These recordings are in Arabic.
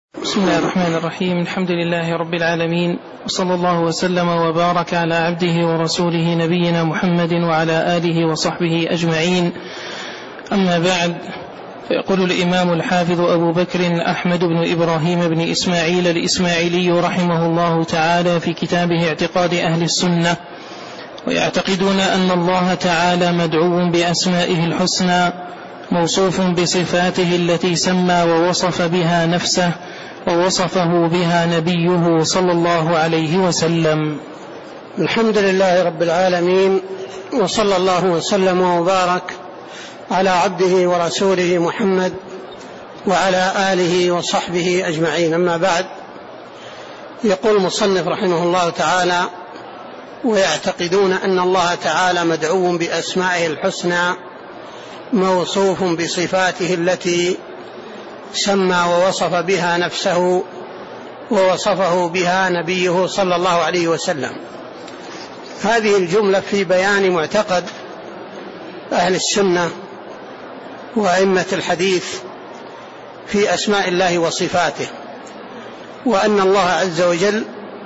بسم الله الرحمن الرحيم. الحمد لله رب العالمين، وصلى الله وسلم وبارك على عبده ورسوله نبينا محمد وعلى آله وصحبه أجمعين. أما بعد، فيقول الإمام الحافظ أبو بكر أحمد بن إبراهيم بن إسماعيل الإسماعيلي رحمه الله تعالى في كتابه اعتقاد أهل السنة: ويعتقدون أن الله تعالى مدعو بأسمائه الحسنى، موصوف بصفاته التي سمى ووصف بها نفسه ووصفه بها نبيه صلى الله عليه وسلم. الحمد لله رب العالمين، وصلى الله وسلم وبارك على عبده ورسوله محمد وعلى آله وصحبه أجمعين. أما بعد، يقول المصنف رحمه الله تعالى: ويعتقدون أن الله تعالى مدعو بأسمائه الحسنى، موصوف بصفاته التي سمى ووصف بها نفسه ووصفه بها نبيه صلى الله عليه وسلم. هذه الجملة في بيان معتقد أهل السنة وأئمة الحديث في أسماء الله وصفاته، وأن الله عز وجل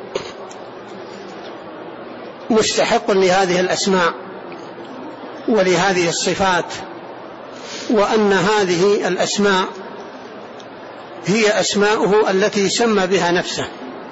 مستحق لهذه الأسماء ولهذه الصفات، وأن هذه الأسماء هي أسماؤه التي سمى بها نفسه،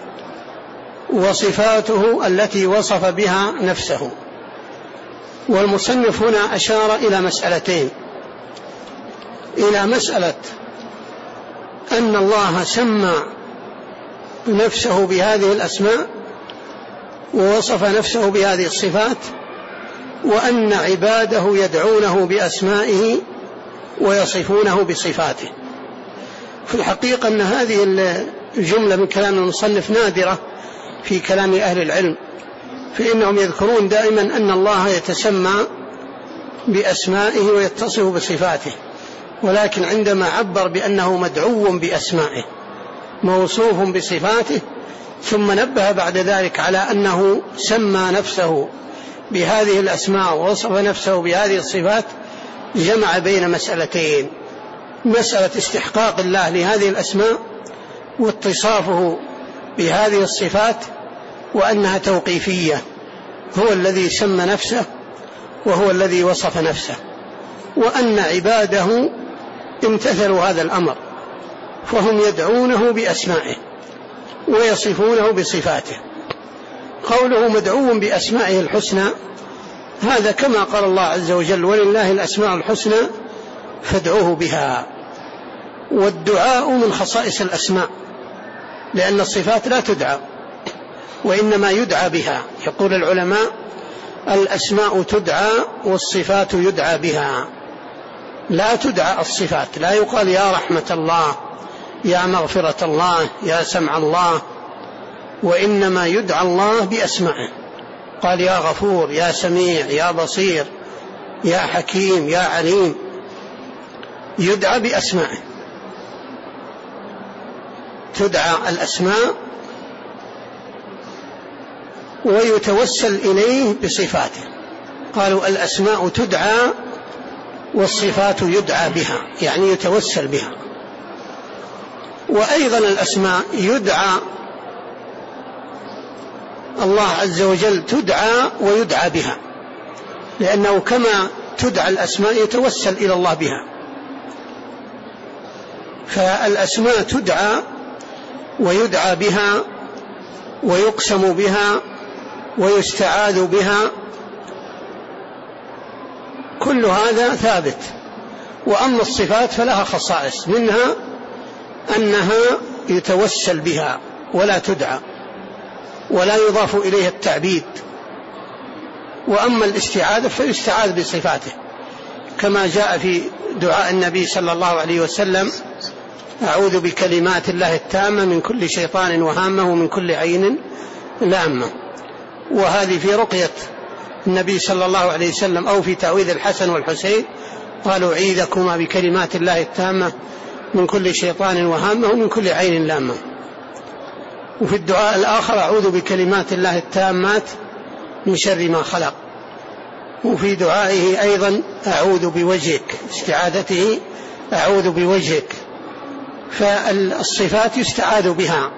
وصفاته التي وصف بها نفسه. والمصنف هنا أشار إلى مسألتين: إلى مسألة أن الله سمى نفسه بهذه الأسماء ووصف نفسه بهذه الصفات، وأن عباده يدعونه بأسمائه ويصفونه بصفاته. في الحقيقة أن هذه الجملة من كلام المصنف نادرة في كلام أهل العلم، فإنهم يذكرون دائما أن الله يتسمى بأسمائه ويتصف بصفاته، ولكن عندما عبر بأنه مدعو بأسمائه موصوف بصفاته، ثم نبه بعد ذلك على أنه سمى نفسه بهذه الأسماء ووصف نفسه بهذه الصفات، جمع بين مسألتين: مسألة استحقاق الله لهذه الأسماء واتصافه بهذه الصفات، وأنها توقيفية، هو الذي سمى نفسه وهو الذي وصف نفسه، وأن عباده امتثلوا هذا الأمر، فهم يدعونه بأسمائه ويصفونه بصفاته. قوله مدعو بأسمائه الحسنى، هذا كما قال الله عز وجل: ولله الأسماء الحسنى فادعوه بها. والدعاء من خصائص الأسماء، لأن الصفات لا تدعى وإنما يدعى بها. يقول العلماء: الأسماء تدعى والصفات يدعى بها، لا تدعى الصفات. لا يقال يا رحمة الله، يا مغفرة الله، يا سمع الله، وإنما يدعى الله بأسمائه. قال: يا غفور، يا سميع، يا بصير، يا حكيم، يا عليم، يدعى بأسمائه. تدعى الأسماء ويتوسل إليه بصفاته. قالوا: الأسماء تدعى والصفات يدعى بها، يعني يتوسل بها. وأيضا الأسماء يدعى الله عز وجل، تدعى ويدعى بها، لأنه كما تدعى الأسماء يتوسل إلى الله بها. فالأسماء تدعى ويدعى بها ويقسم بها ويستعاذ بها، كل هذا ثابت. وأما الصفات فلها خصائص، منها أنها يتوسل بها ولا تدعى ولا يضاف إليها التعبيد. وأما الاستعاذة فيستعاذ بصفاته، كما جاء في دعاء النبي صلى الله عليه وسلم: أعوذ بكلمات الله التامة من كل شيطان وهامة ومن كل عين لامة. وهذه في رقية النبي صلى الله عليه وسلم، أو في تعويذ الحسن والحسين، قالوا: أعيذكما بكلمات الله التامة من كل شيطان وهامة ومن كل عين لامة. وفي الدعاء الآخر: أعوذ بكلمات الله التامات من شر ما خلق. وفي دعائه أيضا: أعوذ بوجهك، استعاذته: أعوذ بوجهك فالصفات يستعاذ بها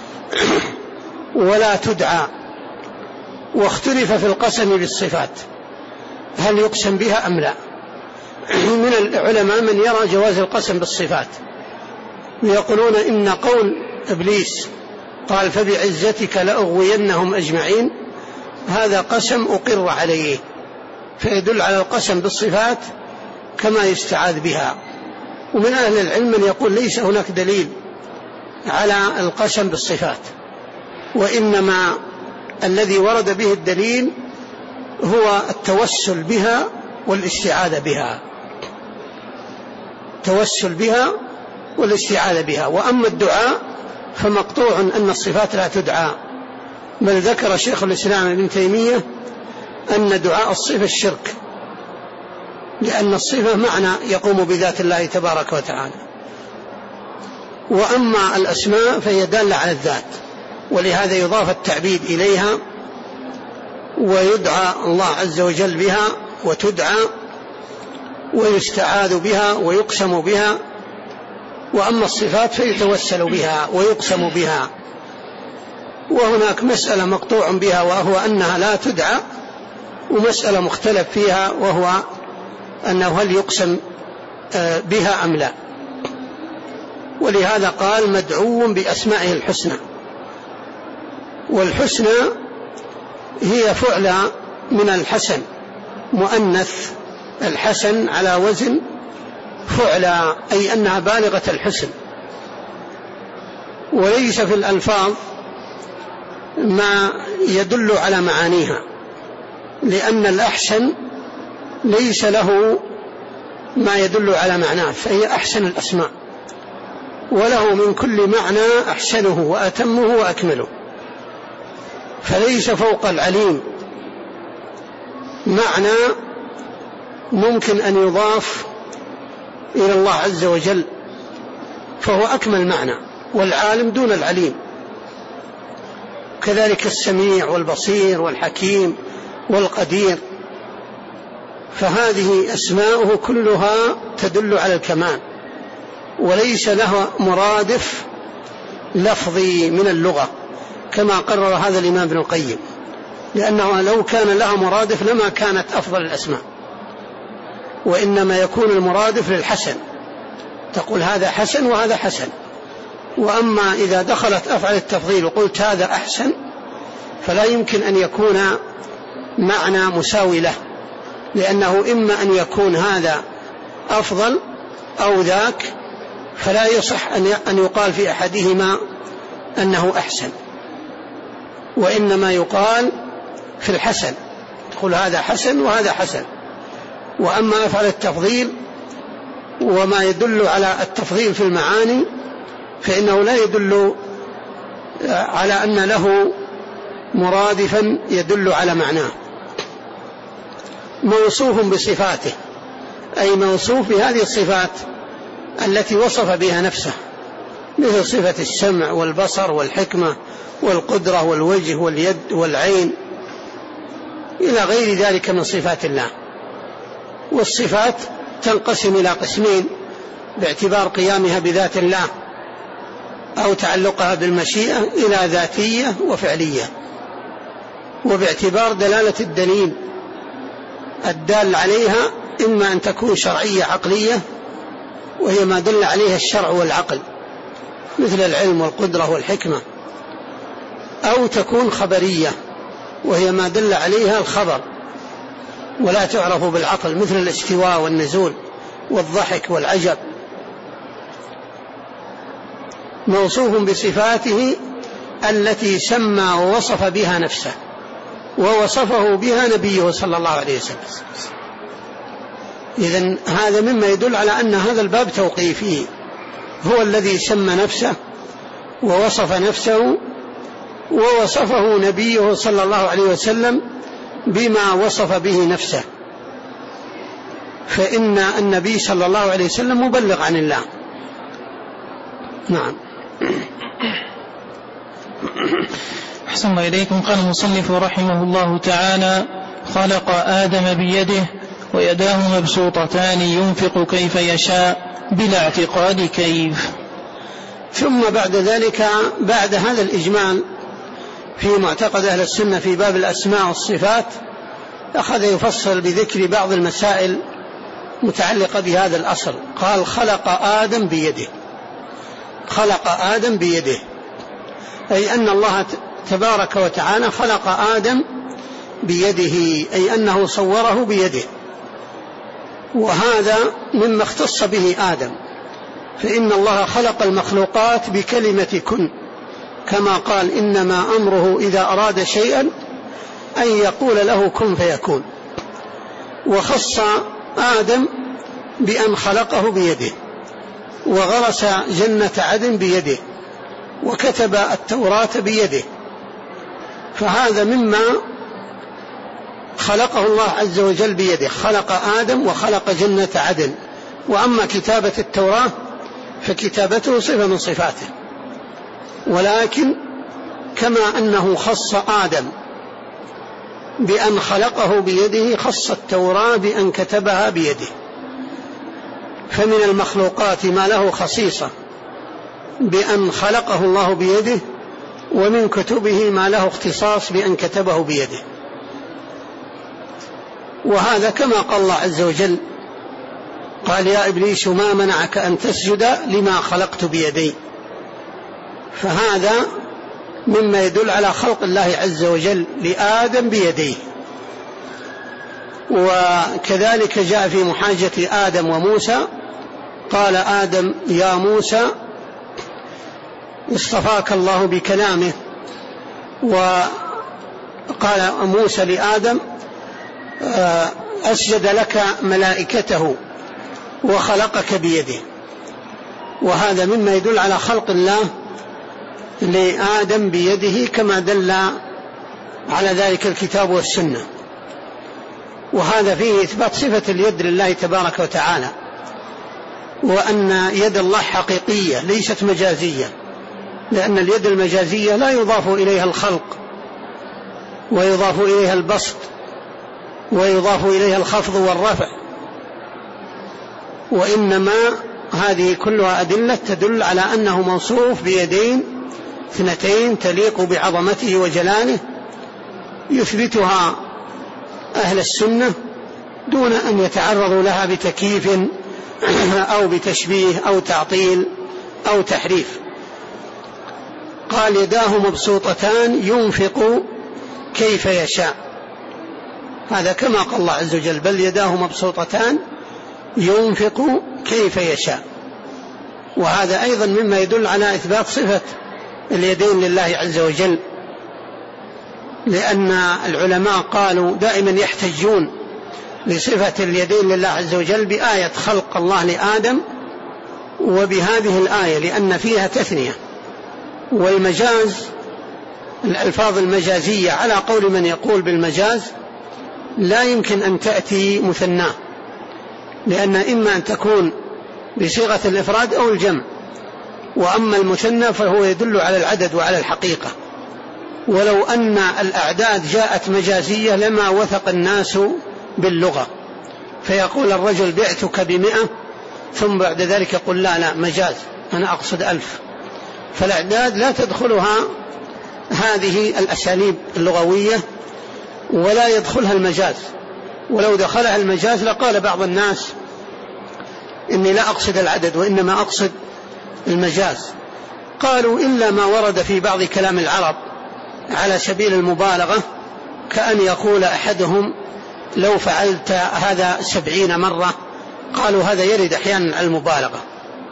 ولا تدعى. واختلف في القسم بالصفات هل يقسم بها أم لا. من العلماء من يرى جواز القسم بالصفات ويقولون إن قول إبليس قال فبعزتك لأغوينهم أجمعين هذا قسم أقر عليه، فيدل على القسم بالصفات كما يستعاذ بها. ومن أهل العلم من يقول ليس هناك دليل على القسم بالصفات، وإنما الذي ورد به الدليل هو التوسل بها والاستعاذة بها، توسل بها والاستعاذة بها. وأما الدعاء فمقطوع أن الصفات لا تدعى، بل ذكر شيخ الإسلام ابن تيمية أن دعاء الصفة الشرك، لأن الصفة معنى يقوم بذات الله تبارك وتعالى. وأما الأسماء فهي دالة على الذات، ولهذا يضاف التعبيد إليها ويدعى الله عز وجل بها وتدعى ويستعاذ بها ويقسم بها. وأما الصفات فيتوسل بها ويقسم بها. وهناك مسألة مقطوع بها وهو أنها لا تدعى، ومسألة مختلف فيها وهو أنه هل يقسم بها أم لا. ولهذا قال مدعو بأسمائه الحسنى، والحسنى هي فعلى من الحسن مؤنث، الحسن على وزن فعلى، أي أنها بالغة الحسن. وليس في الألفاظ ما يدل على معانيها، لأن الأحسن ليس له ما يدل على معناه، فهي أحسن الأسماء، وله من كل معنى أحسنه وأتمه وأكمله. فليس فوق العليم معنى ممكن أن يضاف إلى الله عز وجل، فهو أكمل معنى، والعالم دون العليم. كذلك السميع والبصير والحكيم والقدير، فهذه أسماؤه كلها تدل على الكمال، وليس لها مرادف لفظي من اللغة كما قرر هذا الإمام ابن القيم، لأنه لو كان لها مرادف لما كانت أفضل الأسماء، وإنما يكون المرادف للحسن، تقول هذا حسن وهذا حسن. وأما إذا دخلت أفعل التفضيل وقلت هذا أحسن فلا يمكن أن يكون معنى مساوي له، لأنه إما أن يكون هذا أفضل أو ذاك، فلا يصح أن يقال في أحدهما أنه أحسن، وإنما يقال في الحسن، تقول هذا حسن وهذا حسن. وأما أفعل التفضيل وما يدل على التفضيل في المعاني فإنه لا يدل على أن له مرادفا يدل على معناه. موصوف بصفاته، أي موصوف بهذه الصفات التي وصف بها نفسه، مثل صفة السمع والبصر والحكمة والقدرة والوجه واليد والعين إلى غير ذلك من صفات الله. والصفات تنقسم إلى قسمين باعتبار قيامها بذات الله أو تعلقها بالمشيئة إلى ذاتية وفعلية، وباعتبار دلالة الدليل الدال عليها إما أن تكون شرعية عقلية وهي ما دل عليها الشرع والعقل مثل العلم والقدرة والحكمة، أو تكون خبرية وهي ما دل عليها الخبر ولا تعرف بالعقل مثل الاستواء والنزول والضحك والعجب. موصوف بصفاته التي سمى ووصف بها نفسه ووصفه بها نبيه صلى الله عليه وسلم. إذن هذا مما يدل على أن هذا الباب توقيفي، هو الذي سمى نفسه ووصف نفسه ووصفه نبيه صلى الله عليه وسلم بما وصف به نفسه، فإن النبي صلى الله عليه وسلم مبلغ عن الله. نعم. أحسن الله إليكم. قال المصنف رحمه الله تعالى: خلق آدم بيده ويداه مبسوطتان ينفق كيف يشاء بلا اعتقاد كيف. ثم بعد ذلك بعد هذا الإجمال في معتقد أهل السنة في باب الأسماء والصفات أخذ يفصل بذكر بعض المسائل متعلقة بهذا الأصل. قال خلق آدم بيده، خلق آدم بيده، أي أن الله تبارك وتعالى خلق آدم بيده، أي أنه صوره بيده، وهذا مما اختص به آدم، فإن الله خلق المخلوقات بكلمة كن، كما قال إنما أمره إذا أراد شيئا أن يقول له كن فيكون. وخص آدم بأن خلقه بيده، وغرس جنة عدن بيده، وكتب التوراة بيده، فهذا مما خلقه الله عز وجل بيده، خلق آدم وخلق جنة عدن. وأما كتابة التوراة فكتابته صفة من صفاته، ولكن كما أنه خص آدم بأن خلقه بيده خص التوراة بأن كتبها بيده. فمن المخلوقات ما له خصيصة بأن خلقه الله بيده، ومن كتبه ما له اختصاص بأن كتبه بيده. وهذا كما قال الله عز وجل قال يا إبليس ما منعك أن تسجد لما خلقت بيدي. فهذا مما يدل على خلق الله عز وجل لآدم بيديه. وكذلك جاء في محاجة آدم وموسى قال آدم يا موسى اصطفاك الله بكلامه، وقال موسى لآدم أسجد لك ملائكته وخلقك بيده. وهذا مما يدل على خلق الله لآدم بيده كما دل على ذلك الكتاب والسنة. وهذا فيه إثبات صفة اليد لله تبارك وتعالى، وأن يد الله حقيقية ليست مجازية، لأن اليد المجازية لا يضاف إليها الخلق ويضاف إليها البسط ويضاف إليها الخفض والرفع، وإنما هذه كلها أدلة تدل على أنه موصوف بيدين اثنتين تليق بعظمته وجلاله، يثبتها أهل السنة دون أن يتعرضوا لها بتكييف أو بتشبيه أو تعطيل أو تحريف. قال يداه مبسوطتان ينفق كيف يشاء، هذا كما قال الله عز وجل بل يداه مبسوطتان ينفق كيف يشاء. وهذا أيضا مما يدل على إثبات صفة اليدين لله عز وجل، لأن العلماء قالوا دائما يحتجون لصفة اليدين لله عز وجل بآية خلق الله لآدم وبهذه الآية، لأن فيها تثنية، والمجاز الألفاظ المجازية على قول من يقول بالمجاز لا يمكن أن تأتي مثناه، لأن إما أن تكون بصيغة الإفراد أو الجمع، وأما المثنى فهو يدل على العدد وعلى الحقيقة. ولو أن الأعداد جاءت مجازية لما وثق الناس باللغة، فيقول الرجل بعتك ب100 ثم بعد ذلك يقول لا مجاز أنا أقصد 1000، فالأعداد لا تدخلها هذه الأساليب اللغوية ولا يدخلها المجاز. ولو دخلها المجاز لقال بعض الناس إني لا أقصد العدد وإنما أقصد المجاز. قالوا إلا ما ورد في بعض كلام العرب على سبيل المبالغة، كأن يقول أحدهم لو فعلت هذا 70 مرة، قالوا هذا يرد أحيانا على المبالغة.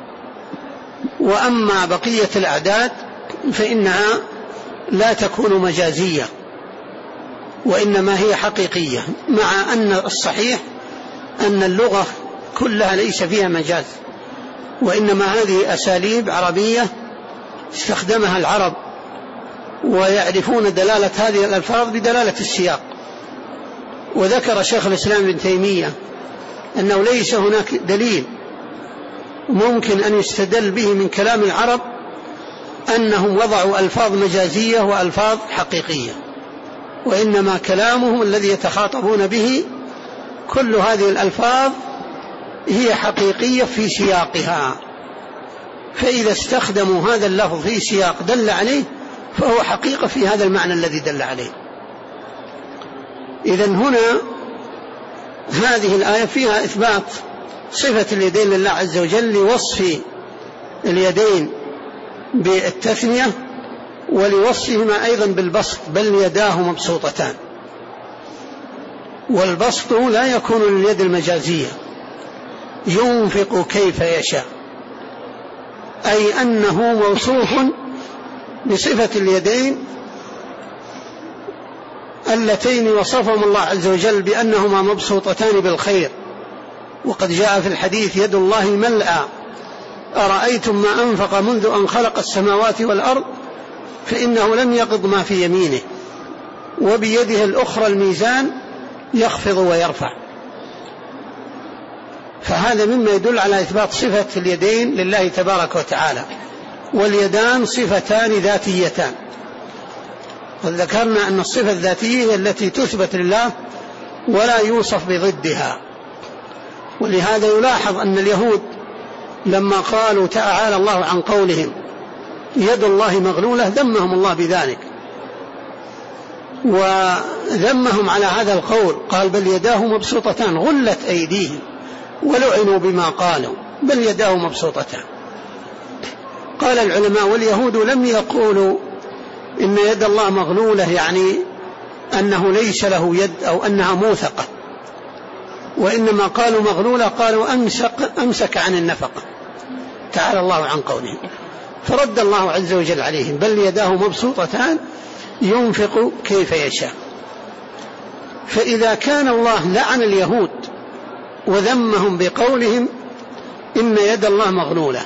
وأما بقية الأعداد فإنها لا تكون مجازية وإنما هي حقيقية، مع أن الصحيح أن اللغة كلها ليس فيها مجاز، وإنما هذه أساليب عربية استخدمها العرب ويعرفون دلالة هذه الألفاظ بدلالة السياق. وذكر شيخ الإسلام ابن تيمية أنه ليس هناك دليل ممكن أن يستدل به من كلام العرب أنهم وضعوا ألفاظ مجازية وألفاظ حقيقية، وإنما كلامهم الذي يتخاطبون به كل هذه الألفاظ هي حقيقية في سياقها، فإذا استخدموا هذا اللفظ في سياق دل عليه فهو حقيقة في هذا المعنى الذي دل عليه. إذن هنا هذه الآية فيها إثبات صفة اليدين لله عز وجل لوصف اليدين بالتثنية ولوصفهما أيضا بالبسط، بل يداه مبسوطتان. والبسط لا يكون لليد المجازية، ينفق كيف يشاء، أي أنه موصوف بصفة اليدين اللتين وصفهم الله عز وجل بأنهما مبسوطتان بالخير. وقد جاء في الحديث يد الله ملأى أرأيتم ما أنفق منذ أن خلق السماوات والأرض فإنه لم يقض ما في يمينه وبيده الأخرى الميزان يخفض ويرفع. فهذا مما يدل على إثبات صفة اليدين لله تبارك وتعالى. واليدان صفتان ذاتيتان، وذكرنا أن الصفة الذاتية هي التي تثبت لله ولا يوصف بضدها. ولهذا يلاحظ أن اليهود لما قالوا تعالى الله عن قولهم يد الله مغلولة ذمهم الله بذلك، وذمهم على هذا القول، قال بل يداه مبسوطتان غلت أيديهم ولعنوا بما قالوا بل يداه مبسوطتان. قال العلماء واليهود لم يقولوا إن يد الله مغلولة يعني أنه ليس له يد أو أنها موثقة، وإنما قالوا مغلولة قالوا أمسك عن النفقة تعالى الله عن قوله. فرد الله عز وجل عليهم بل يداه مبسوطتان ينفق كيف يشاء. فإذا كان الله لعن اليهود وذمهم بقولهم إن يد الله مغلولة،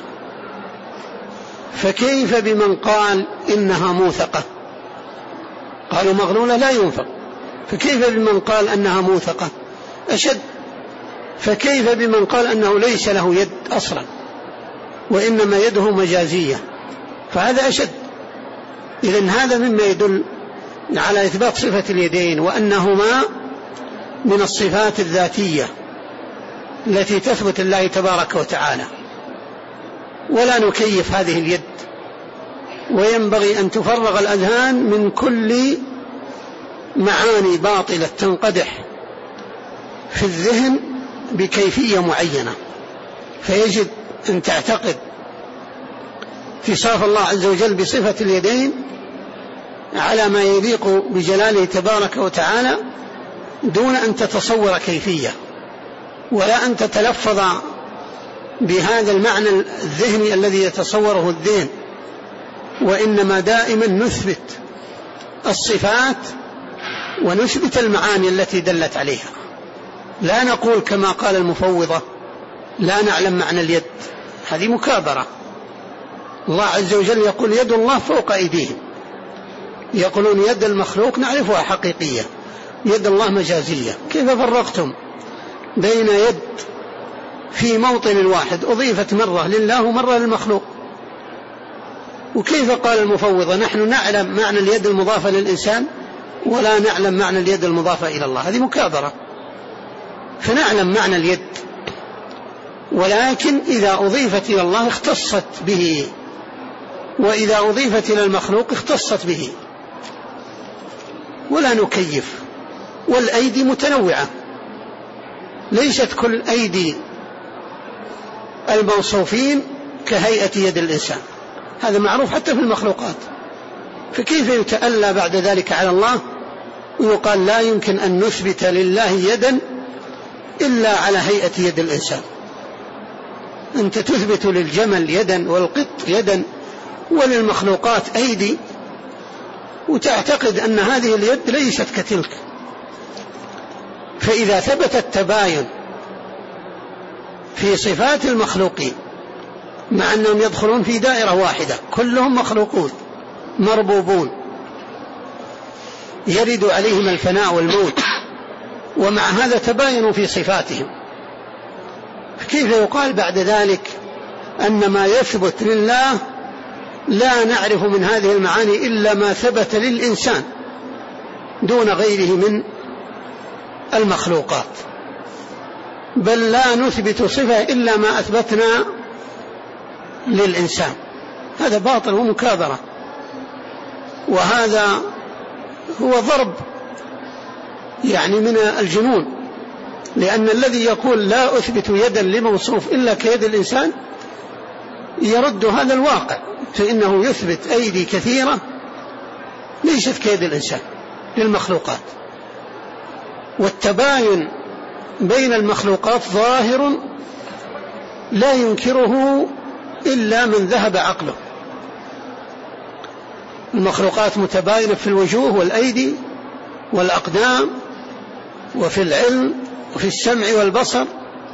فكيف بمن قال إنها موثقة؟ قالوا مغلولة لا ينفق، فكيف بمن قال أنها موثقة؟ أشد. فكيف بمن قال أنه ليس له يد أصلا وإنما يده مجازية؟ فهذا أشد. إذن هذا مما يدل على إثبات صفة اليدين وأنهما من الصفات الذاتية التي تثبت الله تبارك وتعالى. ولا نكيف هذه اليد، وينبغي أن تفرغ الأذهان من كل معاني باطلة تنقدح في الذهن بكيفية معينة، فيجب أن تعتقد اتصاف الله عز وجل بصفة اليدين على ما يليق بجلاله تبارك وتعالى دون أن تتصور كيفية ولا أن تتلفظ بهذا المعنى الذهني الذي يتصوره الذهن، وإنما دائما نثبت الصفات ونثبت المعاني التي دلت عليها. لا نقول كما قال المفوضة لا نعلم معنى اليد، هذه مكابرة. الله عز وجل يقول يد الله فوق أيديهم، يقولون يد المخلوق نعرفها حقيقية، يد الله مجازية. كيف فرقتم بين يد في موطن واحد أضيفت مرة لله ومرة للمخلوق؟ وكيف قال المفوضة نحن نعلم معنى اليد المضافة للإنسان ولا نعلم معنى اليد المضافة إلى الله؟ هذه مكابرة. فنعلم معنى اليد، ولكن إذا أضيفت إلى الله اختصت به، وإذا أضيفت إلى المخلوق اختصت به، ولا نكيف. والأيدي متنوعة، ليست كل أيدي الموصوفين كهيئة يد الإنسان، هذا معروف حتى في المخلوقات. فكيف يتألى بعد ذلك على الله ويقال لا يمكن أن نثبت لله يدا إلا على هيئة يد الإنسان؟ أنت تثبت للجمل يدا والقط يدا وللمخلوقات أيدي، وتعتقد أن هذه اليد ليست كتلك. فإذا ثبت التباين في صفات المخلوقين مع أنهم يدخلون في دائرة واحدة كلهم مخلوقون مربوبون يرد عليهم الفناء والموت، ومع هذا تباينوا في صفاتهم، كيف يقال بعد ذلك أن ما يثبت لله لا نعرف من هذه المعاني إلا ما ثبت للإنسان دون غيره من المخلوقات؟ بل لا نثبت صفة إلا ما أثبتنا للإنسان، هذا باطل ومكابرة، وهذا هو ضرب يعني من الجنون، لأن الذي يقول لا أثبت يدا لموصوف إلا كيد الإنسان يرد هذا الواقع، فإنه يثبت أيدي كثيرة ليست كيد الإنسان للمخلوقات. والتباين بين المخلوقات ظاهر لا ينكره إلا من ذهب عقله. المخلوقات متباينة في الوجوه والأيدي والأقدام وفي العلم وفي السمع والبصر،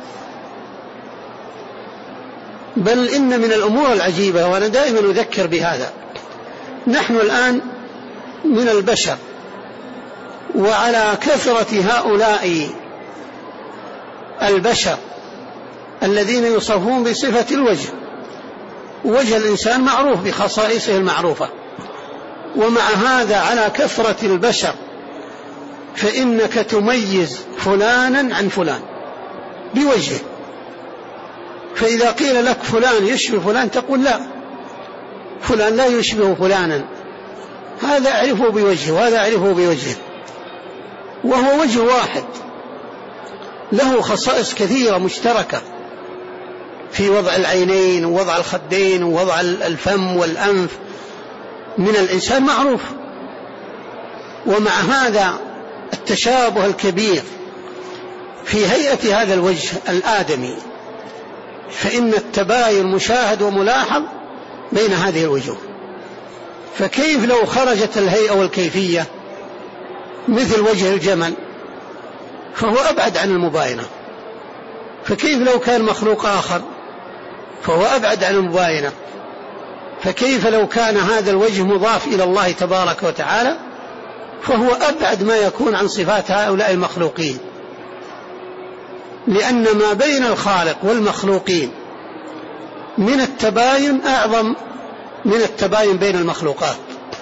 بل إن من الأمور العجيبة، وأنا دائما أذكر بهذا، نحن الآن من البشر، وعلى كثرة هؤلاء البشر الذين يوصفون بصفة الوجه، وجه الإنسان معروف بخصائصه المعروفة، ومع هذا على كثرة البشر فإنك تميز فلانا عن فلان بوجهه، فإذا قيل لك فلان يشبه فلان تقول لا، فلان لا يشبه فلانا، هذا أعرفه بوجهه وهذا أعرفه بوجهه، وهو وجه واحد له خصائص كثيرة مشتركة في وضع العينين ووضع الخدين ووضع الفم والأنف من الإنسان معروف، ومع هذا التشابه الكبير في هيئة هذا الوجه الآدمي، فإن التباين مشاهد وملاحظ بين هذه الوجوه. فكيف لو خرجت الهيئة والكيفية مثل وجه الجمل فهو أبعد عن المباينة، فكيف لو كان مخلوق آخر فهو أبعد عن المباينة، فكيف لو كان هذا الوجه مضاف إلى الله تبارك وتعالى فهو أبعد ما يكون عن صفات هؤلاء المخلوقين، لأن ما بين الخالق والمخلوقين من التباين أعظم من التباين بين المخلوقات.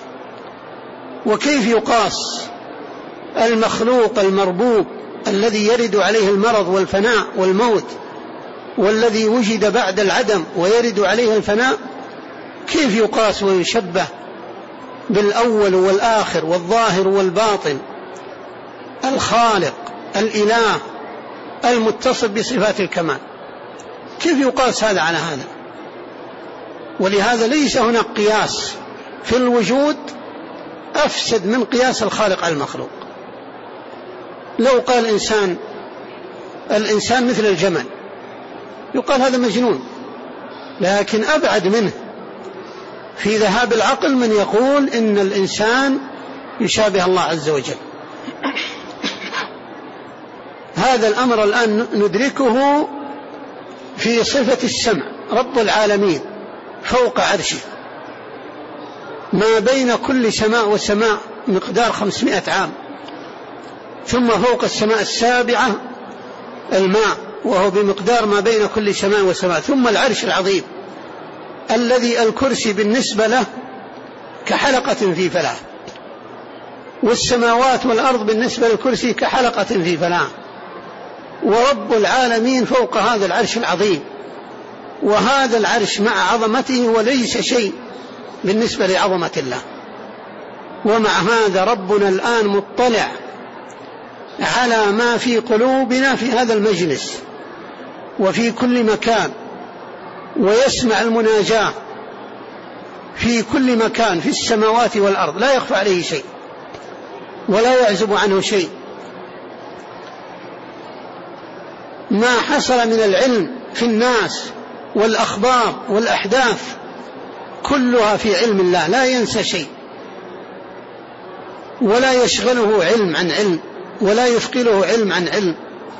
وكيف يقاس المخلوق المربوب الذي يرد عليه المرض والفناء والموت، والذي وجد بعد العدم ويرد عليه الفناء، كيف يقاس ويشبه بالأول والآخر والظاهر والباطن، الخالق الإله المتصف بصفات الكمال؟ كيف يقاس هذا على هذا؟ ولهذا ليس هناك قياس في الوجود أفسد من قياس الخالق على المخلوق. لو قال الإنسان مثل الجمل يقال هذا مجنون، لكن أبعد منه في ذهاب العقل من يقول إن الإنسان يشابه الله عز وجل. هذا الأمر الآن ندركه في صفة السمع. رب العالمين فوق عرشه، ما بين كل سماء وسماء مقدار 500 عام، ثم فوق السماء السابعة الماء وهو بمقدار ما بين كل سماء وسماء، ثم العرش العظيم الذي الكرسي بالنسبة له كحلقة في فلاة، والسماوات والأرض بالنسبة للكرسي كحلقة في فلاة، ورب العالمين فوق هذا العرش العظيم، وهذا العرش مع عظمته وليس شيء بالنسبة لعظمة الله. ومع هذا ربنا الآن مطلع على ما في قلوبنا في هذا المجلس وفي كل مكان، ويسمع المناجاة في كل مكان في السماوات والأرض، لا يخفى عليه شيء ولا يعزب عنه شيء. ما حصل من العلم في الناس والأخبار والأحداث كلها في علم الله، لا ينسى شيء ولا يشغله علم عن علم ولا يثقله علم عن علم.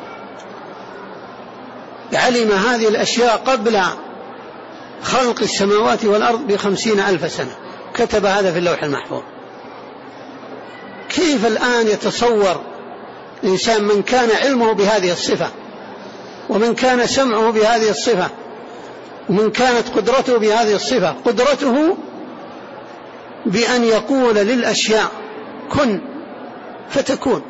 علم هذه الأشياء قبل خلق السماوات والأرض ب50,000 سنة، كتب هذا في اللوح المحفوظ. كيف الآن يتصور إنسان من كان علمه بهذه الصفة، ومن كان سمعه بهذه الصفة، ومن كانت قدرته بهذه الصفة، قدرته بأن يقول للأشياء كن فتكون،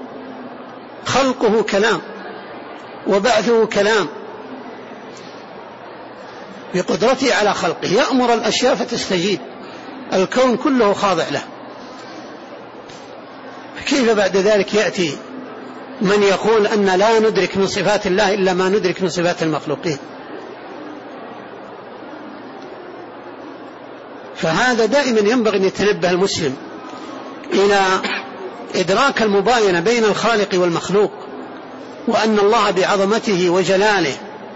خلقه كلام وبعثه كلام، بقدرته على خلقه، يأمر الأشياء فتستجيب، الكون كله خاضع له. كيف بعد ذلك يأتي من يقول أن لا ندرك من صفات الله إلا ما ندرك من صفات المخلوقين؟ فهذا دائما ينبغي أن يتنبه المسلم إلى إدراك المباينة بين الخالق والمخلوق، وأن الله بعظمته وجلاله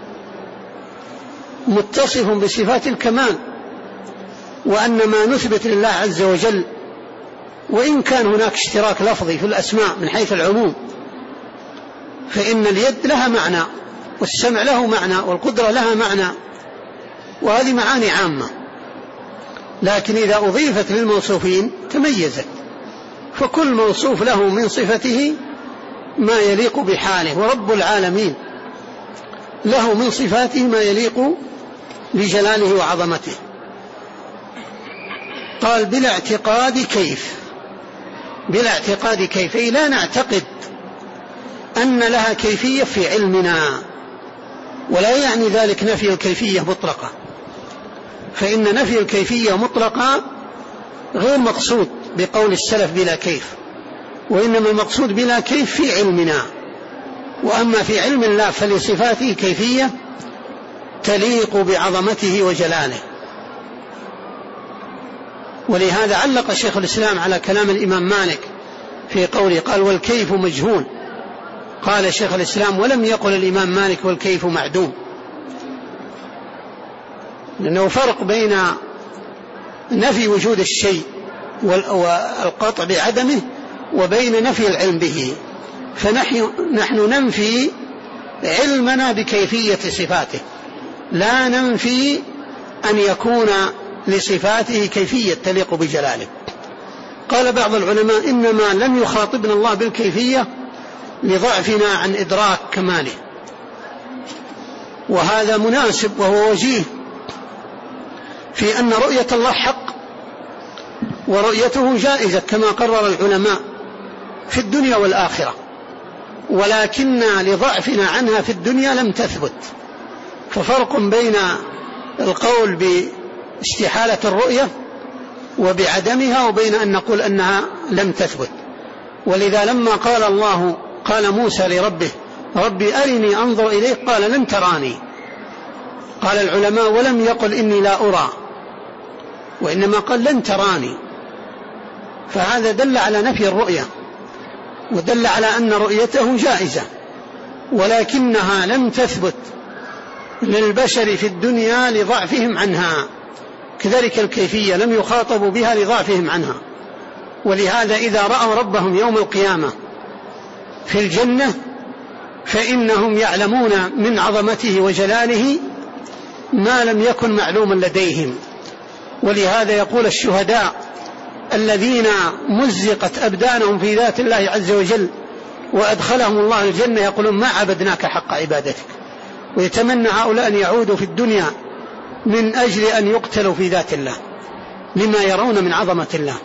متصف بصفات الكمال، وأن ما نثبت لله عز وجل وإن كان هناك اشتراك لفظي في الأسماء من حيث العموم، فإن اليد لها معنى، والسمع له معنى، والقدرة لها معنى، وهذه معاني عامة، لكن إذا أضيفت للموصوفين تميزت، فكل موصوف له من صفته ما يليق بحاله، ورب العالمين له من صفاته ما يليق بجلاله وعظمته. قال بلا اعتقاد كيف، بلا اعتقاد كيف، أي لا نعتقد أن لها كيفية في علمنا، ولا يعني ذلك نفي الكيفية مطلقة، فإن نفي الكيفية مطلقة غير مقصود بقول السلف بلا كيف، وإنما المقصود بلا كيف في علمنا. وأما في علم الله فلصفاته كيفية تليق بعظمته وجلاله. ولهذا علق شيخ الإسلام على كلام الإمام مالك في قوله، قال والكيف مجهول. قال شيخ الإسلام ولم يقل الإمام مالك والكيف معدوم، لأنه فرق بين نفي وجود الشيء والقطع بعدمه وبين نفي العلم به. فنحن ننفي علمنا بكيفية صفاته، لا ننفي أن يكون لصفاته كيفية تليق بجلاله. قال بعض العلماء إنما لم يخاطبنا الله بالكيفية لضعفنا عن إدراك كماله، وهذا مناسب وهو وجيه في أن رؤية الله حق ورؤيته جائزة كما قرر العلماء في الدنيا والآخرة، ولكن لضعفنا عنها في الدنيا لم تثبت. ففرق بين القول باستحالة الرؤية وبعدمها وبين أن نقول أنها لم تثبت. ولذا لما قال موسى لربه ربي أرني أنظر إليك قال لن تراني، قال العلماء ولم يقل إني لا أرى، وإنما قال لن تراني، فهذا دل على نفي الرؤية، ودل على أن رؤيته جائزة، ولكنها لم تثبت للبشر في الدنيا لضعفهم عنها. كذلك الكيفية لم يخاطبوا بها لضعفهم عنها. ولهذا إذا رأوا ربهم يوم القيامة في الجنة فإنهم يعلمون من عظمته وجلاله ما لم يكن معلوما لديهم. ولهذا يقول الشهداء الذين مزقت أبدانهم في ذات الله عز وجل وأدخلهم الله الجنة يقولون ما عبدناك حق عبادتك، ويتمنى هؤلاء أن يعودوا في الدنيا من أجل أن يقتلوا في ذات الله لما يرون من عظمة الله.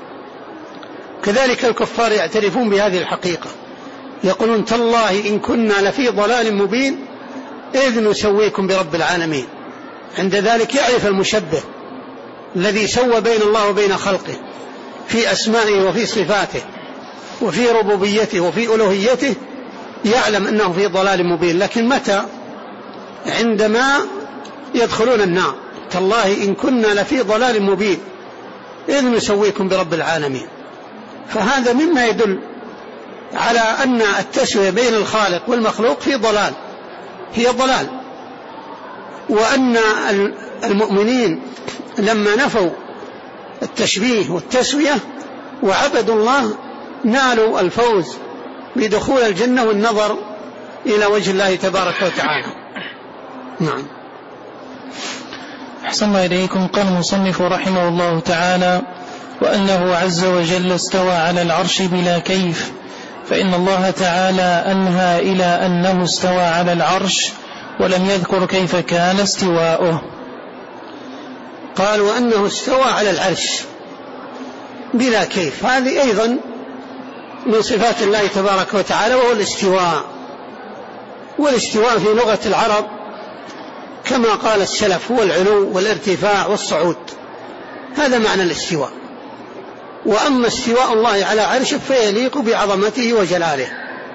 كذلك الكفار يعترفون بهذه الحقيقة، يقولون تالله إن كنا لفي ضلال مبين إذ نسويكم برب العالمين. عند ذلك يعرف المشبه الذي سوى بين الله وبين خلقه في أسمائه وفي صفاته وفي ربوبيته وفي ألوهيته، يعلم أنه في ضلال مبين. لكن متى؟ عندما يدخلون النار، تالله إن كنا لفي ضلال مبين إذ نسويكم برب العالمين. فهذا مما يدل على أن التسوية بين الخالق والمخلوق في ضلال، هي ضلال، وأن المؤمنين لما نفوا التشبيه والتسوية وعبدوا الله نالوا الفوز بدخول الجنة والنظر إلى وجه الله تبارك وتعالى. نعم. أحسن الله إليكم. قال المصنف رحمه الله تعالى وأنه عز وجل استوى على العرش بلا كيف، فإن الله تعالى أنهى إلى أنه استوى على العرش ولم يذكر كيف كان استواؤه. قال وأنه استوى على العرش بلا كيف، هذه أيضا من صفات الله تبارك وتعالى، وهو الاستواء. والاستواء في لغة العرب كما قال السلف هو العلو والارتفاع والصعود، هذا معنى الاستواء. وأما استواء الله على عرشه فيليق بعظمته وجلاله،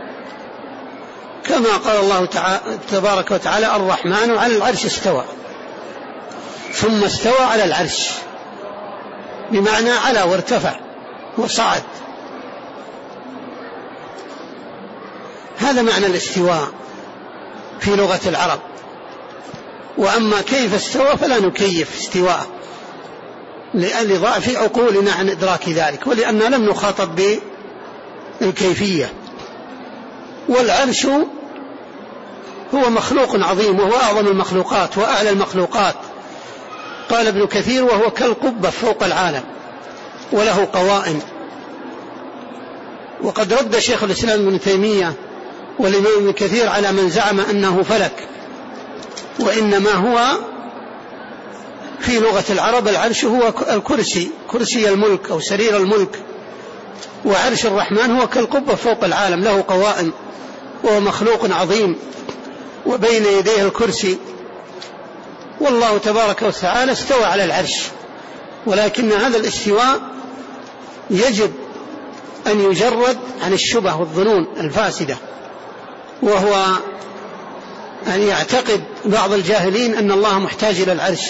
كما قال الله تبارك وتعالى الرحمن على العرش استوى، ثم استوى على العرش، بمعنى على وارتفع وصعد. هذا معنى الاستواء في لغة العرب. وأما كيف استوى فلا نكيف استواءه لضعف عقولنا عن إدراك ذلك، ولأننا لم نخاطب بالكيفية. والعرش هو مخلوق عظيم، وهو أعظم المخلوقات وأعلى المخلوقات. قال ابن كثير وهو كالقبة فوق العالم وله قوائم. وقد رد شيخ الإسلام ابن تيمية والإمام ابن كثير على من زعم أنه فلك، وإنما هو في لغة العرب العرش هو الكرسي، كرسي الملك أو سرير الملك، وعرش الرحمن هو كالقبة فوق العالم له قوائم، وهو مخلوق عظيم وبين يديه الكرسي. والله تبارك وتعالى استوى على العرش، ولكن هذا الاستواء يجب أن يجرد عن الشبه والظنون الفاسدة، وهو أن يعتقد بعض الجاهلين أن الله محتاج إلى العرش،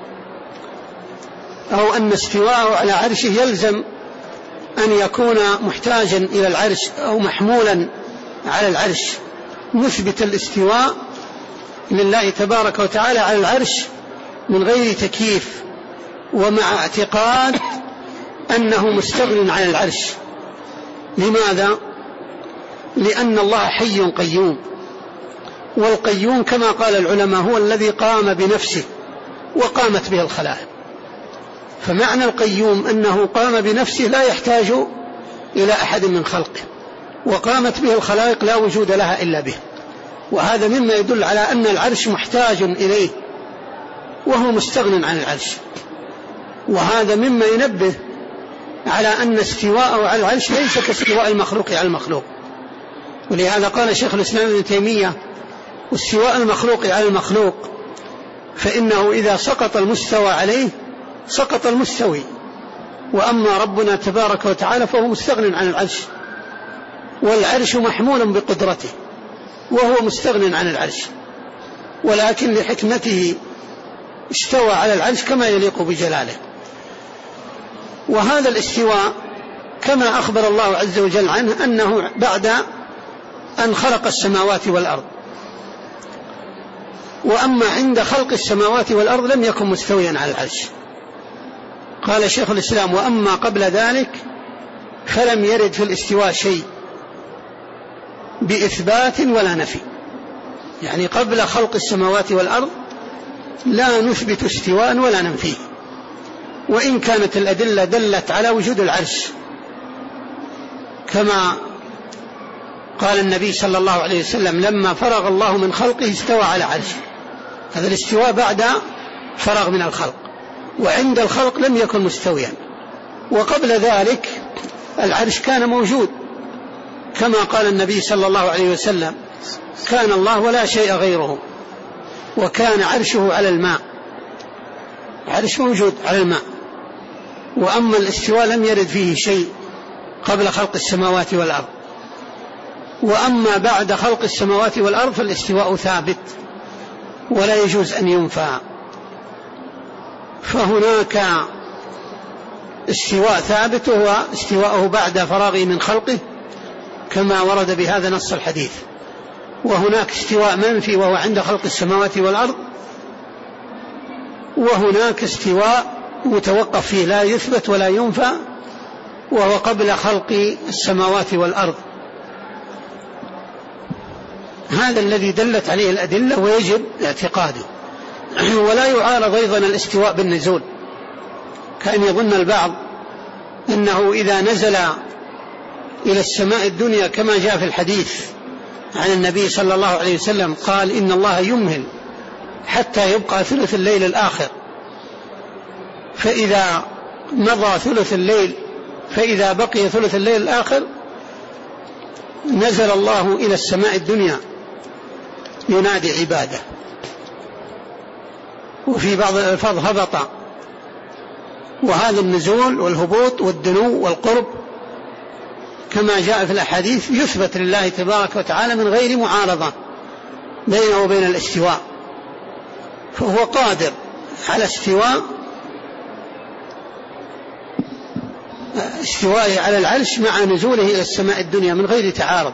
أو أن استواءه على عرشه يلزم أن يكون محتاجا إلى العرش أو محمولا على العرش. نثبت الاستواء لله تبارك وتعالى على العرش من غير تكييف، ومع اعتقاد أنه مستغن عن العرش. لماذا؟ لأن الله حي قيوم، والقيوم كما قال العلماء هو الذي قام بنفسه وقامت به الخلائق. فمعنى القيوم أنه قام بنفسه لا يحتاج إلى أحد من خلقه، وقامت به الخلائق لا وجود لها إلا به. وهذا مما يدل على أن العرش محتاج إليه وهو مستغن عن العرش. وهذا مما ينبه على أن استواءه على العرش ليس كاستواء المخلوق على المخلوق. ولهذا قال شيخ الإسلام ابن تيمية واستواء المخلوق على المخلوق فإنه إذا سقط المستوى عليه سقط المستوي، وأما ربنا تبارك وتعالى فهو مستغن عن العرش، والعرش محمول بقدرته وهو مستغن عن العرش، ولكن لحكمته استوى على العرش كما يليق بجلاله. وهذا الاستواء كما أخبر الله عز وجل عنه أنه بعد أن خلق السماوات والأرض. وأما عند خلق السماوات والأرض لم يكن مستويا على العرش. قال شيخ الإسلام وأما قبل ذلك فلم يرد في الاستواء شيء بإثبات ولا نفي، يعني قبل خلق السماوات والأرض لا نثبت استواء ولا ننفيه، وإن كانت الأدلة دلت على وجود العرش، كما قال النبي صلى الله عليه وسلم لما فرغ الله من خلقه استوى على عرشه. هذا الاستواء بعد فرغ من الخلق، وعند الخلق لم يكن مستويا. وقبل ذلك العرش كان موجود، كما قال النبي صلى الله عليه وسلم كان الله ولا شيء غيره، وكان عرشه على الماء، عرش موجود على الماء. وأما الاستواء لم يرد فيه شيء قبل خلق السماوات والأرض. وأما بعد خلق السماوات والأرض فالاستواء ثابت ولا يجوز أن ينفى. فهناك استواء ثابت وهو استواءه بعد فراغه من خلقه كما ورد بهذا نص الحديث، وهناك استواء منفي وهو عند خلق السماوات والأرض، وهناك استواء متوقف فيه لا يثبت ولا ينفى وهو قبل خلق السماوات والأرض. هذا الذي دلت عليه الأدلة ويجب اعتقاده. ولا يعارض أيضا الاستواء بالنزول، كأن يظن البعض أنه إذا نزل إلى السماء الدنيا كما جاء في الحديث عن النبي صلى الله عليه وسلم قال إن الله يمهل حتى يبقى ثلث الليل الآخر، فإذا مضى ثلث الليل فإذا بقي ثلث الليل الآخر نزل الله إلى السماء الدنيا ينادي عباده. وفي بعض الألفاظ هبط، وهذا النزول والهبوط والدنو والقرب كما جاء في الأحاديث يثبت لله تبارك وتعالى من غير معارضة بينه وبين الاستواء، فهو قادر على استوائه على العرش مع نزوله إلى السماء الدنيا من غير تعارض،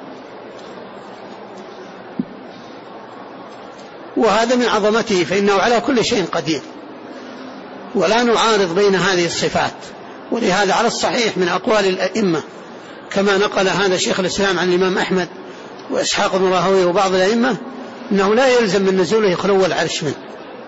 وهذا من عظمته، فإنه على كل شيء قدير ولا نعارض بين هذه الصفات. ولهذا على الصحيح من أقوال الأئمة كما نقل هذا شيخ الإسلام عن الإمام أحمد وإسحاق بن راهويه وبعض الأئمة أنه لا يلزم من نزوله خلو العرش منه،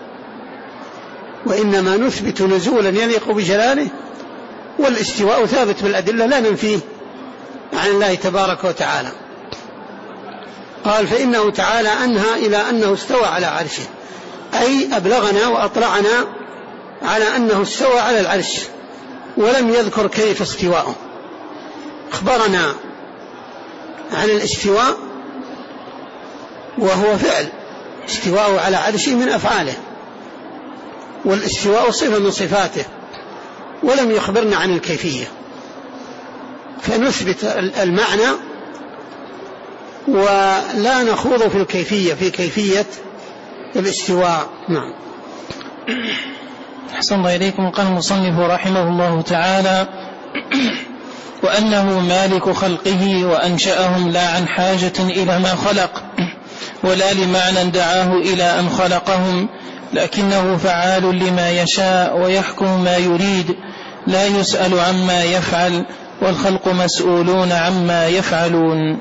وإنما نثبت نزولا يليق بجلاله، والاستواء ثابت بالأدلة لا ننفيه عن الله تبارك وتعالى. قال فإنه تعالى أنهى إلى أنه استوى على عرشه، أي أبلغنا وأطلعنا على أنه استوى على العرش، ولم يذكر كيف استواءه، أخبرنا عن الاستواء وهو فعل، استواءه على عرشه من أفعاله، والاستواء صفة من صفاته، ولم يخبرنا عن الكيفية، فنثبت المعنى ولا نخوض في الكيفية، في كيفية الاستواء. نعم. أحسن الله إليكم. قال المصنف رحمه الله تعالى: وأنه مالك خلقه وأنشأهم لا عن حاجة إلى ما خلق ولا لمعنى دعاه إلى أن خلقهم، لكنه فعال لما يشاء ويحكم ما يريد، لا يسأل عما يفعل، والخلق مسؤولون عما يفعلون.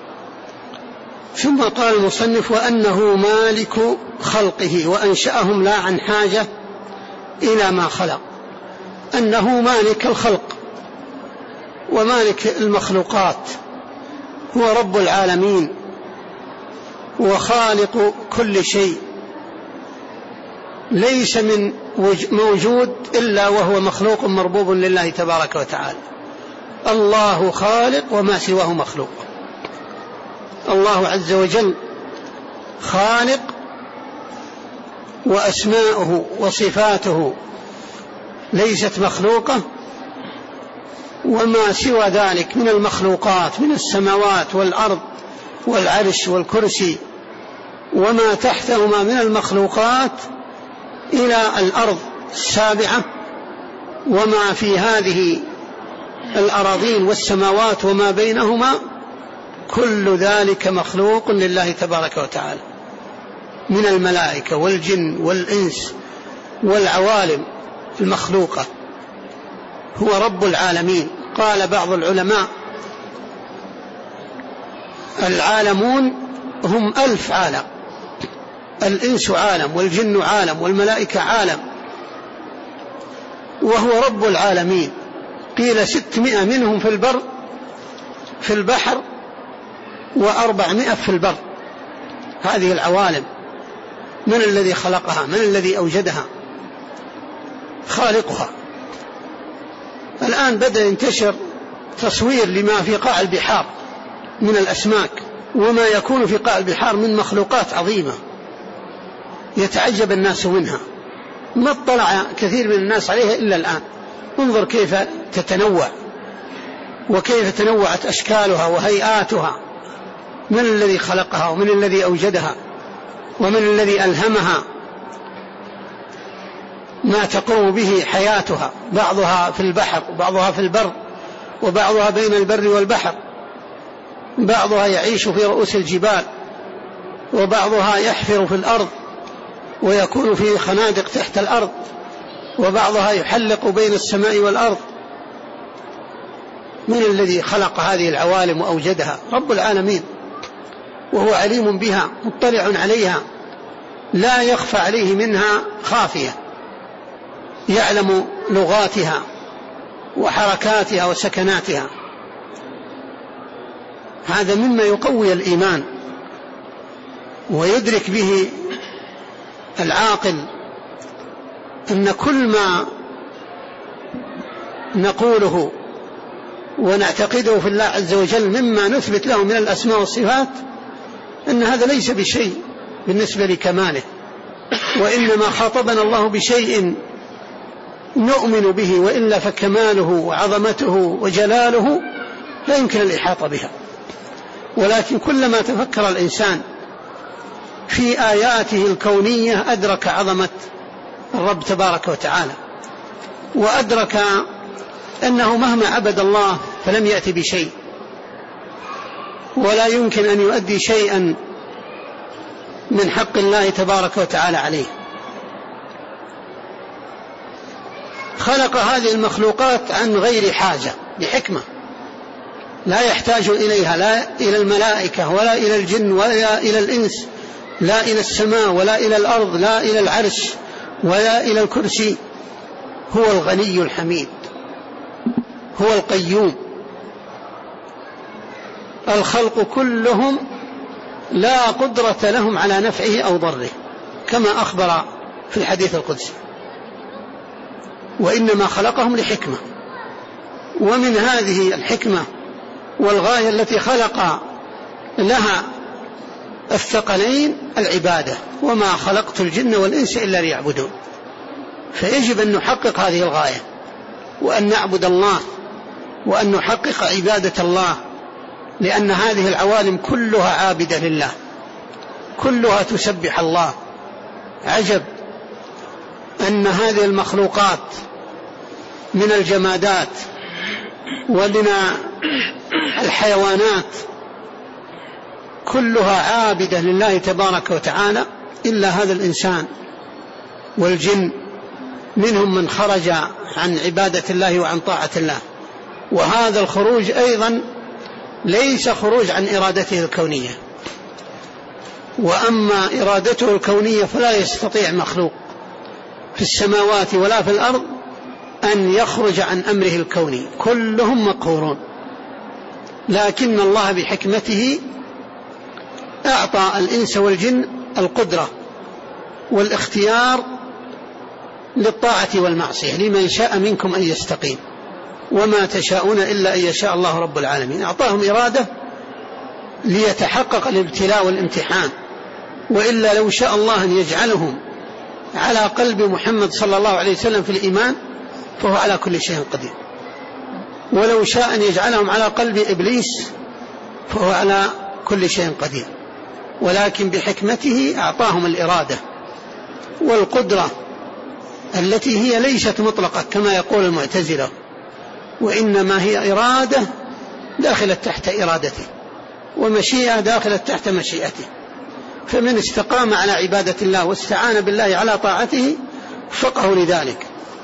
ثم قال المصنف: وأنه مالك خلقه وأنشأهم لا عن حاجة إلى ما خلق، أنه مالك الخلق ومالك المخلوقات، هو رب العالمين وخالق كل شيء، ليس من موجود إلا وهو مخلوق مربوب لله تبارك وتعالى. الله خالق وما سواه مخلوق. الله عز وجل خالق، وأسماؤه وصفاته ليست مخلوقة، وما سوى ذلك من المخلوقات من السماوات والأرض والعرش والكرسي وما تحتهما من المخلوقات إلى الأرض السابعة وما في هذه الأراضين والسماوات وما بينهما، كل ذلك مخلوق لله تبارك وتعالى من الملائكة والجن والإنس والعوالم المخلوقة، هو رب العالمين. قال بعض العلماء: العالمون هم 1000 عالم، الإنس عالم والجن عالم والملائكة عالم، وهو رب العالمين. قيل 600 منهم في البحر و400 في البر. هذه العوالم من الذي خلقها؟ من الذي أوجدها؟ خالقها. الآن بدأ ينتشر تصوير لما في قاع البحار من الأسماك وما يكون في قاع البحار من مخلوقات عظيمة يتعجب الناس منها، ما اطلع كثير من الناس عليها إلا الآن. انظر كيف تتنوع وكيف تنوعت أشكالها وهيئاتها. من الذي خلقها ومن الذي أوجدها ومن الذي ألهمها ما تقوم به حياتها، بعضها في البحر وبعضها في البر وبعضها بين البر والبحر، بعضها يعيش في رؤوس الجبال وبعضها يحفر في الأرض ويكون في خنادق تحت الأرض، وبعضها يحلق بين السماء والأرض. من الذي خلق هذه العوالم وأوجدها؟ رب العالمين، وهو عليم بها مطلع عليها، لا يخفى عليه منها خافية، يعلم لغاتها وحركاتها وسكناتها. هذا مما يقوي الإيمان ويدرك به العاقل أن كل ما نقوله ونعتقده في الله عز وجل مما نثبت له من الأسماء والصفات، أن هذا ليس بشيء بالنسبة لكماله، وإنما خاطبنا الله بشيء نؤمن به، وإلا فكماله وعظمته وجلاله لا يمكن الإحاطة بها. ولكن كلما تفكر الإنسان في آياته الكونية أدرك عظمة الرب تبارك وتعالى، وأدرك أنه مهما عبد الله فلم يأتي بشيء، ولا يمكن أن يؤدي شيئا من حق الله تبارك وتعالى عليه. خلق هذه المخلوقات عن غير حاجة، بحكمة لا يحتاج إليها، لا إلى الملائكة ولا إلى الجن ولا إلى الإنس، لا إلى السماء ولا إلى الأرض، لا إلى العرش ولا إلى الكرسي. هو الغني الحميد، هو القيوم. الخلق كلهم لا قدرة لهم على نفعه أو ضره، كما أخبر في الحديث القدسي، وإنما خلقهم لحكمة. ومن هذه الحكمة والغاية التي خلق لها الثقلين العبادة، وما خلقت الجن والإنس إلا ليعبدون. فيجب أن نحقق هذه الغاية، وأن نعبد الله، وأن نحقق عبادة الله، لأن هذه العوالم كلها عابدة لله، كلها تسبح الله. عجب أن هذه المخلوقات من الجمادات ومن الحيوانات كلها عابدة لله تبارك وتعالى، إلا هذا الإنسان والجن منهم من خرج عن عبادة الله وعن طاعة الله. وهذا الخروج أيضا ليس خروج عن إرادته الكونية، وأما إرادته الكونية فلا يستطيع مخلوق في السماوات ولا في الأرض أن يخرج عن أمره الكوني، كلهم مقهورون. لكن الله بحكمته أعطى الإنس والجن القدرة والاختيار للطاعة والمعصية لمن شاء منكم أن يستقيم، وما تشاءون إلا أن يشاء الله رب العالمين. أعطاهم إرادة ليتحقق الابتلاء والامتحان، وإلا لو شاء الله أن يجعلهم على قلب محمد صلى الله عليه وسلم في الإيمان فهو على كل شيء قدير، ولو شاء أن يجعلهم على قلب إبليس فهو على كل شيء قدير. ولكن بحكمته أعطاهم الإرادة والقدرة التي هي ليست مطلقة كما يقول المعتزلة، وإنما هي إرادة داخلة تحت إرادته، ومشيئة داخلة تحت مشيئته. فمن استقام على عبادة الله واستعان بالله على طاعته فقه لذلك.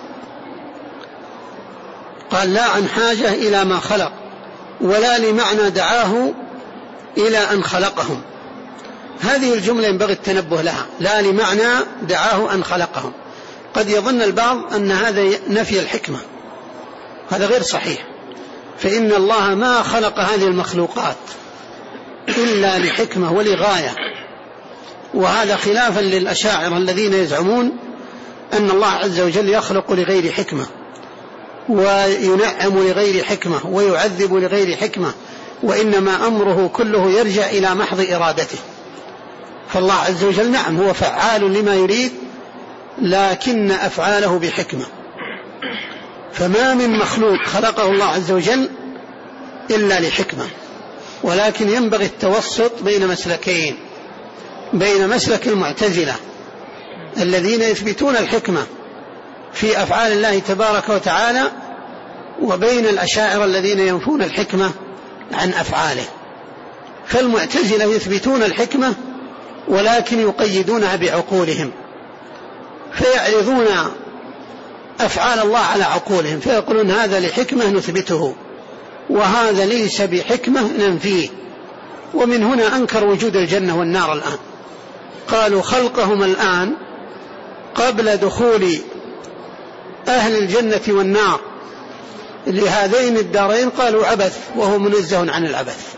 قال لا عن حاجة إلى ما خلق، ولا لمعنى دعاه إلى أن خلقهم. هذه الجملة ينبغي التنبه لها، لا لمعنى دعاه أن خلقهم. قد يظن البعض أن هذا نفي الحكمة، هذا غير صحيح، فإن الله ما خلق هذه المخلوقات إلا لحكمة ولغاية، وهذا خلافا للأشاعرة الذين يزعمون أن الله عز وجل يخلق لغير حكمة، وينعم لغير حكمة، ويعذب لغير حكمة، وإنما أمره كله يرجع إلى محض إرادته. فالله عز وجل نعم هو فعال لما يريد، لكن أفعاله بحكمة. فما من مخلوق خلقه الله عز وجل إلا لحكمة، ولكن ينبغي التوسط بين مسلكين، بين مسلك المعتزلة الذين يثبتون الحكمة في أفعال الله تبارك وتعالى، وبين الأشاعرة الذين ينفون الحكمة عن أفعاله. فالمعتزلة يثبتون الحكمة ولكن يقيدونها بعقولهم، فيعرضون أفعال الله على عقولهم، فيقولون هذا لحكمة نثبته، وهذا ليس بحكمة ننفيه. ومن هنا أنكر وجود الجنة والنار الآن، قالوا خلقهم الآن قبل دخول أهل الجنة والنار لهذين الدارين قالوا عبث، وهو منزه عن العبث.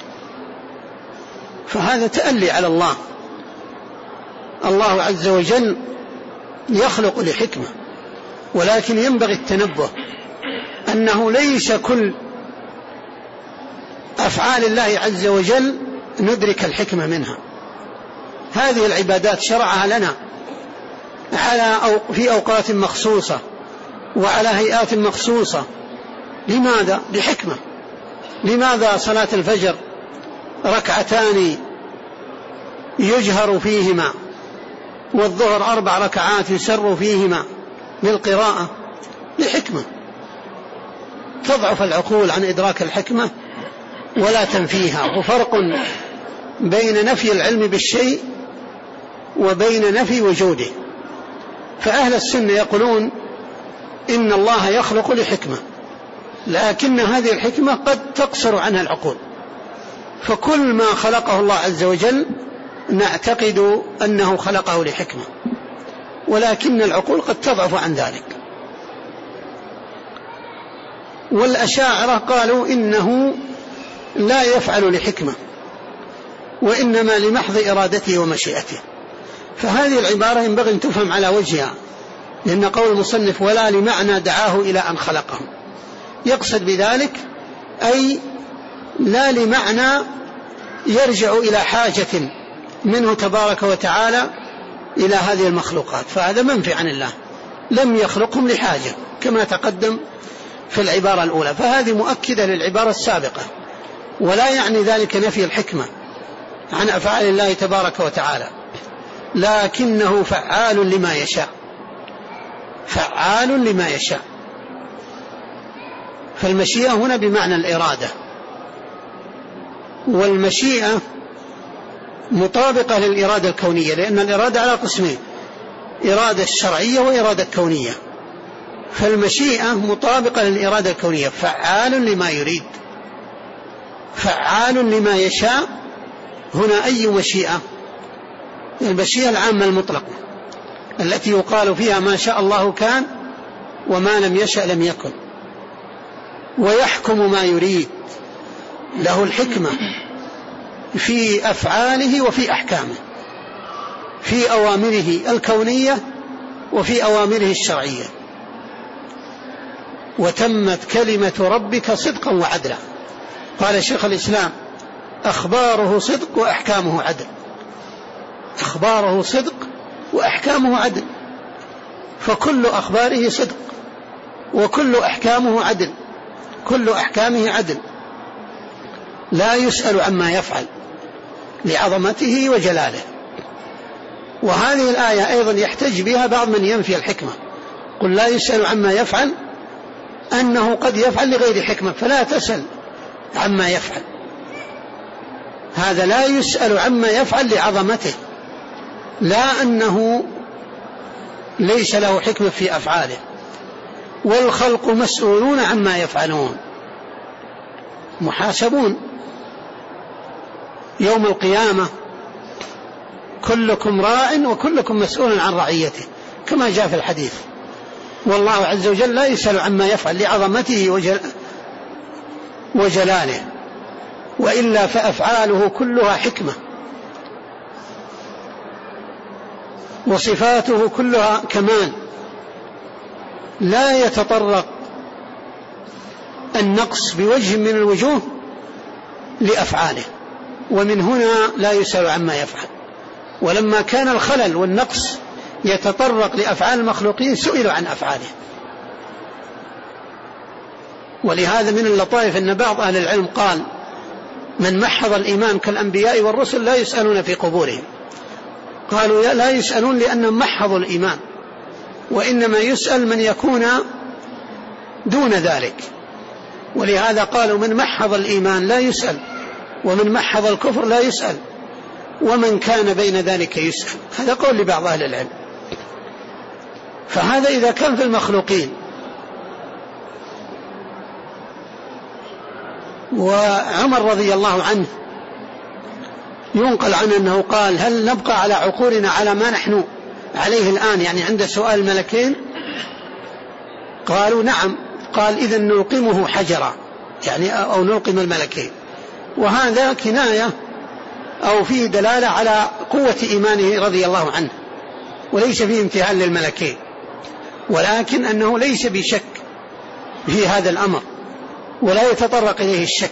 فهذا تألي على الله. الله عز وجل يخلق لحكمة، ولكن ينبغي التنبه أنه ليس كل أفعال الله عز وجل ندرك الحكمة منها. هذه العبادات شرعها لنا في أوقات مخصوصة وعلى هيئات مخصوصة. لماذا؟ لحكمة. لماذا صلاة الفجر ركعتان يجهر فيهما، والظهر 4 ركعات يسر فيهما للقراءة؟ لحكمة. تضعف العقول عن إدراك الحكمة ولا تنفيها. وفرق بين نفي العلم بالشيء وبين نفي وجوده. فأهل السنة يقولون إن الله يخلق لحكمة، لكن هذه الحكمة قد تقصر عنها العقول. فكل ما خلقه الله عز وجل نعتقد أنه خلقه لحكمة، ولكن العقول قد تضعف عن ذلك. والأشاعرة قالوا إنه لا يفعل لحكمة، وإنما لمحض إرادته ومشيئته. فهذه العبارة ينبغي أن تفهم على وجهها، لأن قول المصنف ولا لمعنى دعاه إلى أن خلقهم، يقصد بذلك أي لا لمعنى يرجع إلى حاجة منه تبارك وتعالى إلى هذه المخلوقات، فهذا منفي عن الله، لم يخلقهم لحاجة كما تقدم في العبارة الأولى. فهذه مؤكدة للعبارة السابقة، ولا يعني ذلك نفي الحكمة عن أفعال الله تبارك وتعالى، لكنه فعال لما يشاء، فعال لما يشاء. فالمشيئة هنا بمعنى الإرادة، والمشيئة مطابقة للإرادة الكونية، لأن الإرادة على قسمين: إرادة شرعية وإرادة كونية. فالمشيئة مطابقة للإرادة الكونية، فعال لما يريد، فعال لما يشاء. هنا أي مشيئة؟ المشيئة العامة المطلقة التي يقال فيها ما شاء الله كان وما لم يشأ لم يكن، ويحكم ما يريد. له الحكمة في أفعاله وفي أحكامه، في أوامره الكونية وفي أوامره الشرعية. وتمت كلمة ربك صدقا وعدلا. قال شيخ الإسلام: أخباره صدق وأحكامه عدل. أخباره صدق وأحكامه عدل، فكل أخباره صدق وكل أحكامه عدل، كل أحكامه عدل، لا يسأل عما يفعل لعظمته وجلاله. وهذه الآية أيضا يحتج بها بعض من ينفي الحكمة: قل لا يسأل عما يفعل، أنه قد يفعل لغير حكمة، فلا تسأل عما يفعل. هذا لا يسأل عما يفعل لعظمته، لا أنه ليس له حكمة في أفعاله. والخلق مسؤولون عما يفعلون، محاسبون يوم القيامة: كلكم راع وكلكم مسؤول عن رعيته، كما جاء في الحديث. والله عز وجل لا يسأل عما يفعل لعظمته وجلاله، وإلا فأفعاله كلها حكمة، وصفاته كلها كمال، لا يتطرق النقص بوجه من الوجوه لأفعاله. ومن هنا لا يسأل عما يفعل. ولما كان الخلل والنقص يتطرق لأفعال المخلوقين سئلوا عن أفعاله. ولهذا من اللطائف أن بعض أهل العلم قال: من محض الإيمان كالأنبياء والرسل لا يسألون في قبورهم. قالوا لا يسألون لأنهم محضوا الإيمان، وإنما يسأل من يكون دون ذلك. ولهذا قالوا: من محض الإيمان لا يسأل، ومن محض الكفر لا يسأل، ومن كان بين ذلك يسأل. هذا قول لبعض أهل العلم. فهذا إذا كان في المخلوقين. وعمر رضي الله عنه ينقل عنه أنه قال: هل نبقى على عقولنا على ما نحن عليه الآن، يعني عند سؤال الملكين؟ قالوا: نعم. قال: إذن نلقمه حجرا، يعني أو نلقم الملكين. وهذا كناية أو فيه دلالة على قوة إيمانه رضي الله عنه، وليس فيه امتهان للملكين، ولكن أنه ليس بشك في هذا الأمر ولا يتطرق إليه الشك.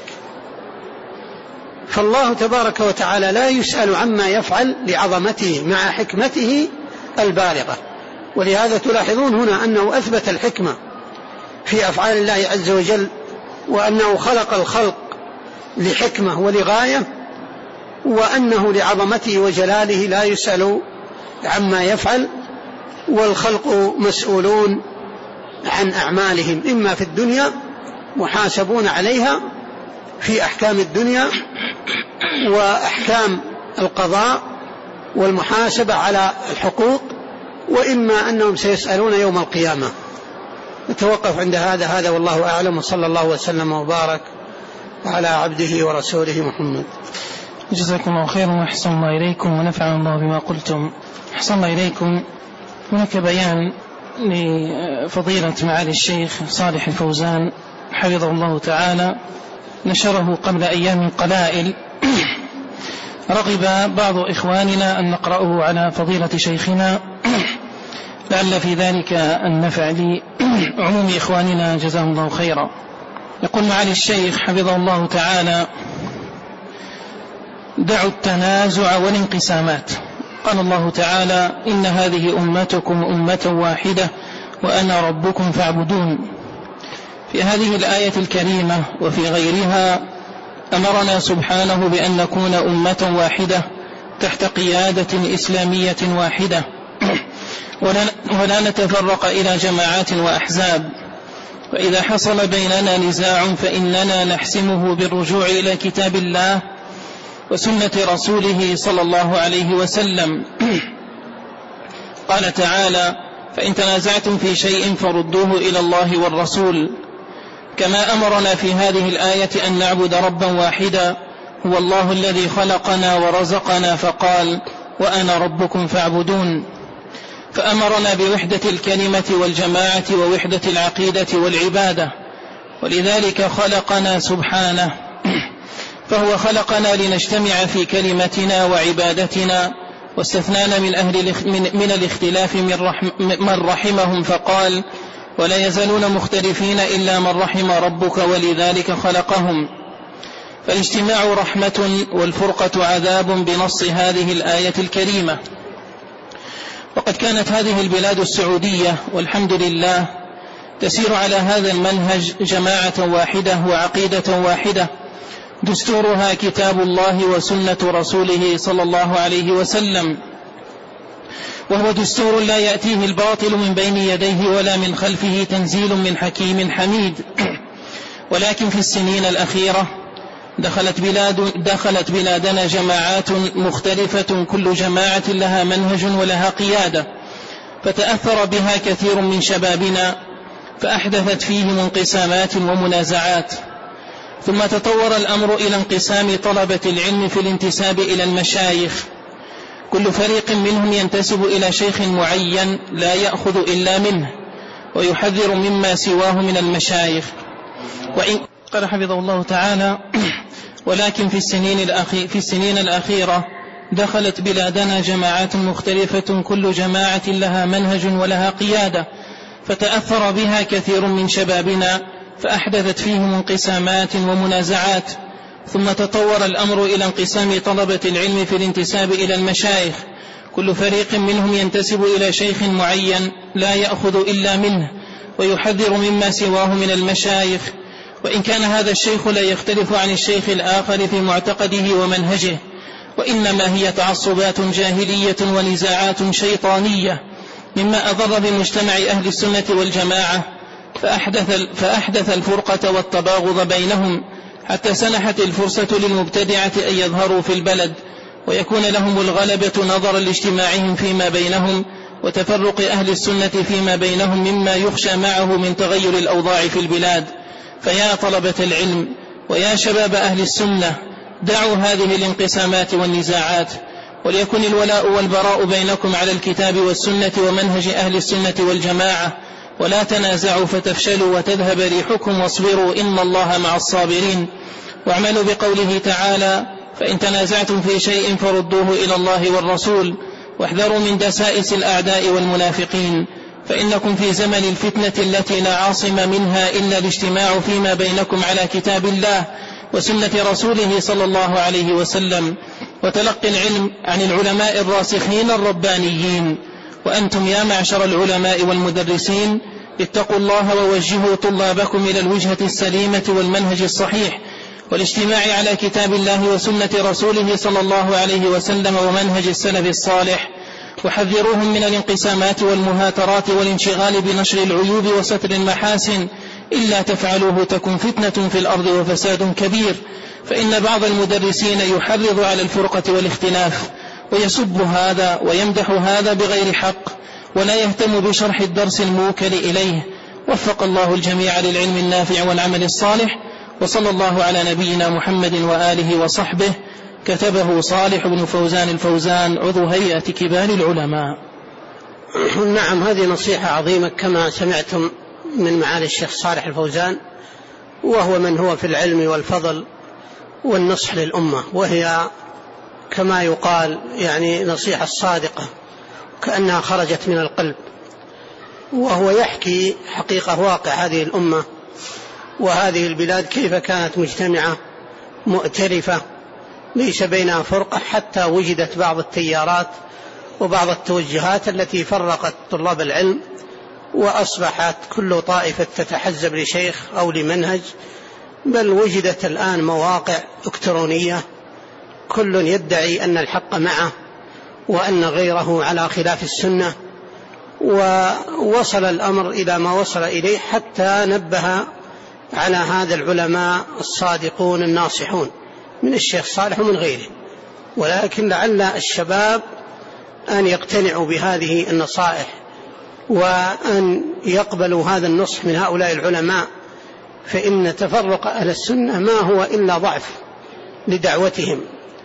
فالله تبارك وتعالى لا يسأل عما يفعل لعظمته مع حكمته البالغة، ولهذا تلاحظون هنا أنه أثبت الحكمة في أفعال الله عز وجل، وأنه خلق الخلق لحكمة ولغاية، وأنه لعظمته وجلاله لا يسأل عما يفعل، والخلق مسؤولون عن أعمالهم إما في الدنيا محاسبون عليها في أحكام الدنيا وأحكام القضاء والمحاسبة على الحقوق، وإما أنهم سيسألون يوم القيامة. نتوقف عند هذا والله أعلم، وصلى الله وسلم وبارك على عبده ورسوله محمد. جزاكم الله خيرا وأحسن الله إليكم ونفعنا الله بما قلتم. أحسن الله إليكم. هناك بيان لفضيلة معالي الشيخ صالح الفوزان حفظه الله تعالى نشره قبل أيام قلائل، رغب بعض إخواننا أن نقرأه على فضيلة شيخنا لعل في ذلك النفع لعموم إخواننا جزاهم الله خيرا. يقول معالي الشيخ حفظه الله تعالى: دعوا التنازع والانقسامات. قال الله تعالى: إن هذه أمتكم أمة واحدة وأنا ربكم فاعبدون. في هذه الآية الكريمة وفي غيرها أمرنا سبحانه بأن نكون أمة واحدة تحت قيادة إسلامية واحدة، ولا نتفرق إلى جماعات وأحزاب، وإذا حصل بيننا نزاع فإننا نحسمه بالرجوع إلى كتاب الله وسنة رسوله صلى الله عليه وسلم. قال تعالى: فإن تنازعتم في شيء فردوه إلى الله والرسول. كما أمرنا في هذه الآية أن نعبد ربا واحدا هو الله الذي خلقنا ورزقنا، فقال: وأنا ربكم فاعبدون. فأمرنا بوحدة الكلمة والجماعة ووحدة العقيدة والعبادة، ولذلك خلقنا سبحانه، فهو خلقنا لنجتمع في كلمتنا وعبادتنا، واستثنانا من الاختلاف من رحمهم، فقال: ولا يزالون مختلفين إلا من رحم ربك ولذلك خلقهم. فالاجتماع رحمة والفرقة عذاب بنص هذه الآية الكريمة. وقد كانت هذه البلاد السعودية والحمد لله تسير على هذا المنهج جماعة واحدة وعقيدة واحدة، دستورها كتاب الله وسنة رسوله صلى الله عليه وسلم، وهو دستور لا يأتيه الباطل من بين يديه ولا من خلفه، تنزيل من حكيم حميد. ولكن في السنين الأخيرة دخلت بلادنا جماعات مختلفة، كل جماعة لها منهج ولها قيادة، فتأثر بها كثير من شبابنا، فأحدثت فيهم انقسامات ومنازعات. ثم تطور الأمر إلى انقسام طلبة العلم في الانتساب إلى المشايخ، كل فريق منهم ينتسب إلى شيخ معين لا يأخذ إلا منه ويحذر مما سواه من المشايخ. وإن قال حفظه الله تعالى: ولكن في السنين الأخيرة دخلت بلادنا جماعات مختلفة، كل جماعة لها منهج ولها قيادة، فتأثر بها كثير من شبابنا، فأحدثت فيهم انقسامات ومنازعات. ثم تطور الأمر إلى انقسام طلبة العلم في الانتساب إلى المشايخ، كل فريق منهم ينتسب إلى شيخ معين لا يأخذ إلا منه ويحذر مما سواه من المشايخ، وإن كان هذا الشيخ لا يختلف عن الشيخ الآخر في معتقده ومنهجه، وإنما هي تعصبات جاهلية ونزاعات شيطانية مما أضر بمجتمع أهل السنة والجماعة، فأحدث الفرقة والتباغض بينهم، حتى سنحت الفرصة للمبتدعة أن يظهروا في البلد ويكون لهم الغلبة نظرا لاجتماعهم فيما بينهم وتفرق أهل السنة فيما بينهم، مما يخشى معه من تغير الأوضاع في البلاد. فيا طلبة العلم ويا شباب أهل السنة، دعوا هذه الانقسامات والنزاعات، وليكن الولاء والبراء بينكم على الكتاب والسنة ومنهج أهل السنة والجماعة، ولا تنازعوا فتفشلوا وتذهب ريحكم، واصبروا إن الله مع الصابرين. واعملوا بقوله تعالى: فإن تنازعتم في شيء فردوه إلى الله والرسول، واحذروا من دسائس الأعداء والمنافقين، فإنكم في زمن الفتنة التي لا عاصم منها إلا الاجتماع فيما بينكم على كتاب الله وسنة رسوله صلى الله عليه وسلم، وتلقي العلم عن العلماء الراسخين الربانيين، وأنتم يا معشر العلماء والمدرسين اتقوا الله ووجهوا طلابكم إلى الوجهة السليمة والمنهج الصحيح والاجتماع على كتاب الله وسنة رسوله صلى الله عليه وسلم ومنهج السلف الصالح، وحذروهم من الانقسامات والمهاترات والانشغال بنشر العيوب وستر المحاسن، إلا تفعلوه تكن فتنة في الأرض وفساد كبير. فإن بعض المدرسين يحرض على الفرقة والاختلاف ويسب هذا ويمدح هذا بغير حق، ولا يهتم بشرح الدرس الموكل إليه. وفق الله الجميع للعلم النافع والعمل الصالح، وصلى الله على نبينا محمد وآله وصحبه. كتبه صالح بن فوزان الفوزان عضو هيئة كبار العلماء. نعم، هذه نصيحة عظيمة كما سمعتم من معالي الشيخ صالح الفوزان، وهو من هو في العلم والفضل والنصح للأمة، وهي كما يقال يعني نصيحة صادقة كأنها خرجت من القلب، وهو يحكي حقيقة واقع هذه الأمة وهذه البلاد كيف كانت مجتمعة مؤتلفة ليس بينها فرقة، حتى وجدت بعض التيارات وبعض التوجهات التي فرقت طلاب العلم، وأصبحت كل طائفة تتحزب لشيخ أو لمنهج، بل وجدت الآن مواقع إلكترونية كل يدعي أن الحق معه وأن غيره على خلاف السنة، ووصل الأمر إلى ما وصل إليه، حتى نبه على هذا العلماء الصادقون الناصحون من الشيخ صالح ومن غيره. ولكن لعل الشباب أن يقتنعوا بهذه النصائح وأن يقبلوا هذا النصح من هؤلاء العلماء، فإن تفرق أهل السنة ما هو إلا ضعف لدعوتهم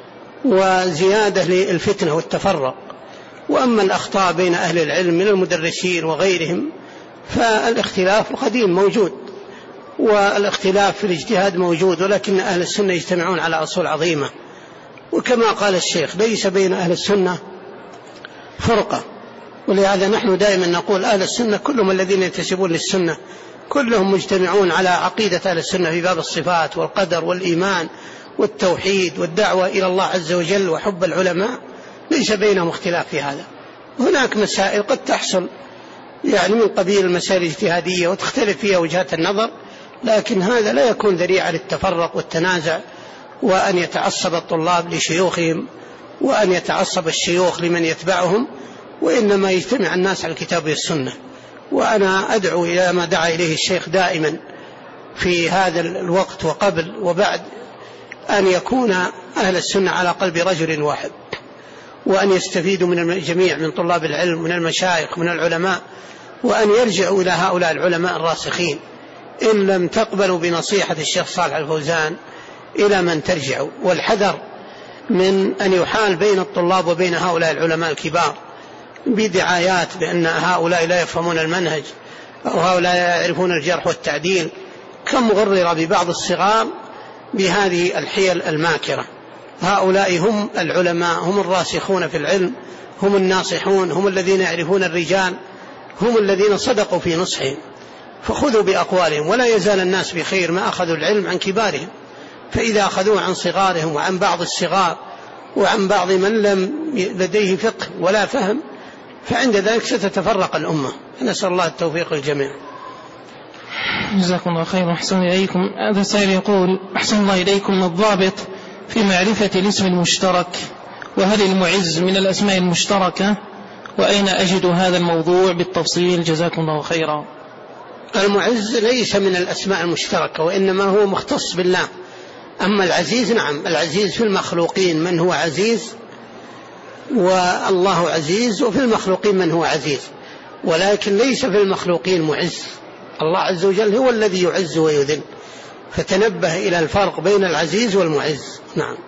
وزيادة للفتنة والتفرق. وأما الأخطاء بين أهل العلم من المدرسين وغيرهم فالاختلاف القديم موجود، والاختلاف في الاجتهاد موجود، ولكن أهل السنة يجتمعون على أصول عظيمة. وكما قال الشيخ ليس بين أهل السنة فرقة، ولهذا نحن دائما نقول أهل السنة كلهم الذين ينتسبون للسنة كلهم مجتمعون على عقيدة أهل السنة في باب الصفات والقدر والإيمان والتوحيد والدعوة إلى الله عز وجل وحب العلماء، ليس بينهم اختلاف في هذا. هناك مسائل قد تحصل يعني من قبيل المسائل الاجتهادية وتختلف فيها وجهات النظر، لكن هذا لا يكون ذريعة للتفرق والتنازع، وأن يتعصب الطلاب لشيوخهم وأن يتعصب الشيوخ لمن يتبعهم، وإنما يجتمع الناس على الكتاب والسنة. وأنا أدعو إلى ما دعا إليه الشيخ دائما في هذا الوقت وقبل وبعد، أن يكون أهل السنة على قلب رجل واحد، وأن يستفيدوا من الجميع من طلاب العلم من المشايخ من العلماء، وأن يرجعوا إلى هؤلاء العلماء الراسخين. إن لم تقبلوا بنصيحة الشيخ صالح الفوزان إلى من ترجعوا، والحذر من أن يحال بين الطلاب وبين هؤلاء العلماء الكبار بدعايات بأن هؤلاء لا يفهمون المنهج أو هؤلاء لا يعرفون الجرح والتعديل. كم غرر ببعض الصغار بهذه الحيل الماكرة. هؤلاء هم العلماء، هم الراسخون في العلم، هم الناصحون، هم الذين يعرفون الرجال، هم الذين صدقوا في نصحهم، فخذوا بأقوالهم. ولا يزال الناس بخير ما أخذوا العلم عن كبارهم، فإذا أخذوه عن صغارهم وعن بعض الصغار وعن بعض من لم لديه فقه ولا فهم، فعند ذلك ستتفرق الأمة. نسأل الله التوفيق للجميع. جزاكم الله خير وأحسن إليكم. هذا السائل يقول: أحسن الله إليكم، الضابط في معرفة الاسم المشترك، وهل المعز من الأسماء المشتركة، وأين أجد هذا الموضوع بالتفصيل؟ جزاكم الله خيرا. المعز ليس من الأسماء المشتركة، وإنما هو مختص بالله. أما العزيز نعم، العزيز في المخلوقين من هو عزيز، والله عزيز، وفي المخلوقين من هو عزيز، ولكن ليس في المخلوقين معز. الله عز وجل هو الذي يعز ويذل، فتنبه إلى الفرق بين العزيز والمعز. نعم.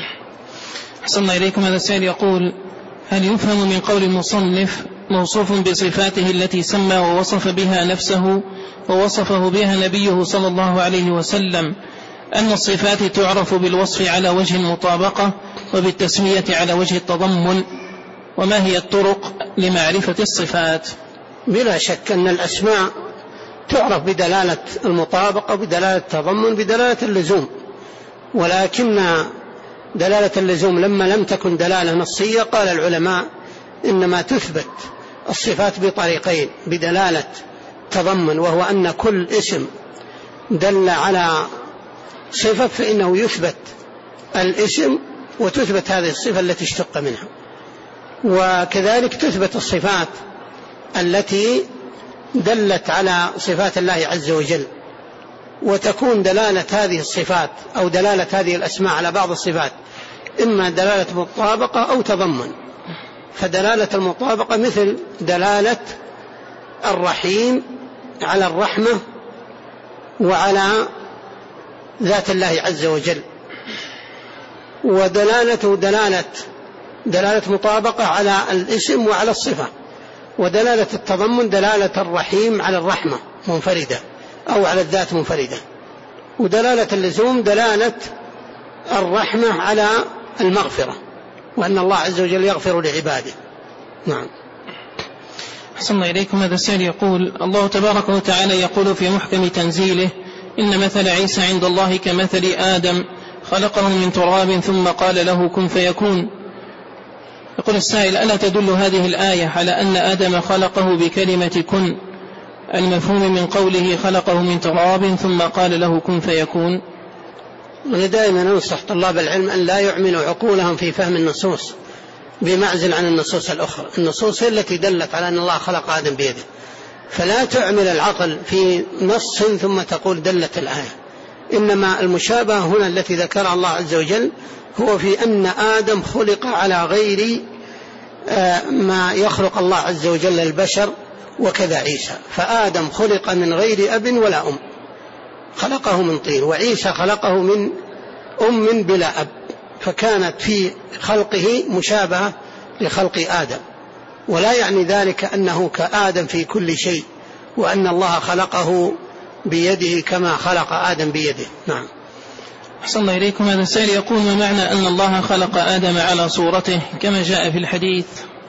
أحسن إليكم. هذا السائل يقول: هل يفهم من قول المصنف موصوف بصفاته التي سمى ووصف بها نفسه ووصفه بها نبيه صلى الله عليه وسلم أن الصفات تعرف بالوصف على وجه المطابقة وبالتسمية على وجه التضمن؟ وما هي الطرق لمعرفة الصفات؟ بلا شك أن الأسماء تعرف بدلالة المطابقة، بدلالة التضمن، بدلالة اللزوم، ولكن دلالة اللزوم لما لم تكن دلالة نصية قال العلماء إنما تثبت الصفات بطريقين: بدلالة تضمن، وهو أن كل اسم دل على صفة فإنه يثبت الاسم وتثبت هذه الصفة التي اشتق منها، وكذلك تثبت الصفات التي دلت على صفات الله عز وجل، وتكون دلالة هذه الصفات أو دلالة هذه الأسماء على بعض الصفات إما دلالة مطابقة أو تضمن. فدلالة المطابقة مثل دلالة الرحيم على الرحمة وعلى ذات الله عز وجل، ودلالة دلالة مطابقة على الاسم وعلى الصفة، ودلالة التضمن دلالة الرحيم على الرحمة منفردة أو على الذات منفردة، ودلالة اللزوم دلالة الرحمة على المغفرة وأن الله عز وجل يغفر لعباده. نعم. أحسن إليكم. هذا السائل يقول: الله تبارك وتعالى يقول في محكم تنزيله: إن مثل عيسى عند الله كمثل آدم خلقه من تراب ثم قال له كن فيكون. يقول السائل: ألا تدل هذه الآية على أن آدم خلقه بكلمة كن المفهوم من قوله خلقه من تراب ثم قال له كن فيكون؟ أنا دائما أنصح طلاب العلم أن لا يعملوا عقولهم في فهم النصوص بمعزل عن النصوص الأخرى. النصوص هي التي دلت على أن الله خلق آدم بيده، فلا تعمل العقل في نص ثم تقول دلت الآية. إنما المشابهة هنا التي ذكرها الله عز وجل هو في أن آدم خلق على غير ما يخلق الله عز وجل البشر، وكذا عيسى. فآدم خلق من غير أب ولا أم، خلقه من طين، وعيسى خلقه من أم بلا أب، فكانت في خلقه مشابهة لخلق آدم، ولا يعني ذلك أنه كآدم في كل شيء، وأن الله خلقه بيده كما خلق آدم بيده. نعم. أحسن الله إليكم. هذا السائل يقول: ما معنى أن الله خلق آدم على صورته كما جاء في الحديث؟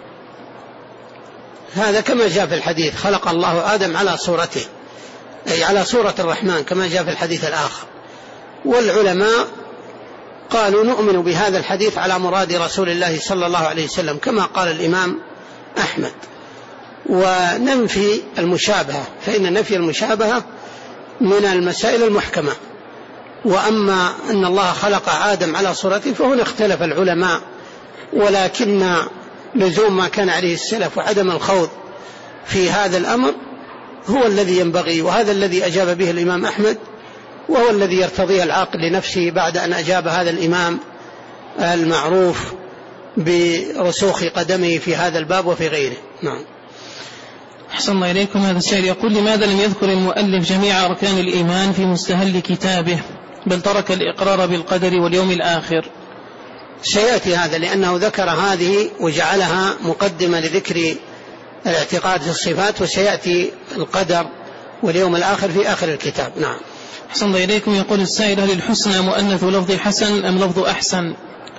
هذا كما جاء في الحديث: خلق الله آدم على صورته، أي على صورة الرحمن كما جاء في الحديث الآخر. والعلماء قالوا نؤمن بهذا الحديث على مراد رسول الله صلى الله عليه وسلم كما قال الإمام أحمد، وننفي المشابهة، فإن نفي المشابهة من المسائل المحكمة. وأما أن الله خلق آدم على صورته فهنا اختلف العلماء، ولكن لزوم ما كان عليه السلف وعدم الخوض في هذا الأمر هو الذي ينبغي، وهذا الذي أجاب به الإمام أحمد، وهو الذي يرتضيه العاقل لنفسه بعد أن أجاب هذا الإمام المعروف برسوخ قدمه في هذا الباب وفي غيره. نعم. أحسن الله إليكم. هذا السائل يقول: لماذا لم يذكر المؤلف جميع أركان الإيمان في مستهل كتابه بل ترك الإقرار بالقدر واليوم الآخر؟ سيأتي هذا، لأنه ذكر هذه وجعلها مقدمة لذكر الاعتقاد في الصفات، وسيأتي القدر واليوم الآخر في آخر الكتاب. نعم. أحسن الله إليكم. يقول السائل: هل الحسنى مؤنث لفظ حسن أم لفظ أحسن؟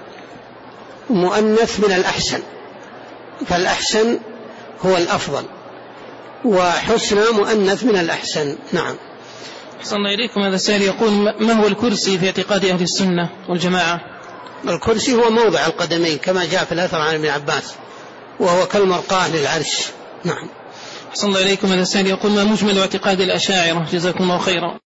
مؤنث من الأحسن، فالأحسن هو الأفضل، وحسنى مؤنث من الأحسن. نعم. أحسن الله إليكم. هذا السائل يقول: ما هو الكرسي في اعتقاد أهل السنة والجماعة؟ الكرسي هو موضع القدمين كما جاء في الأثر عن ابن عباس، وهو كالمرقاة للعرش. نعم. أحسن الله إليكم. هذا السائل يقول: ما مجمل اعتقاد الأشاعرة؟ جزاكم الله خيرا.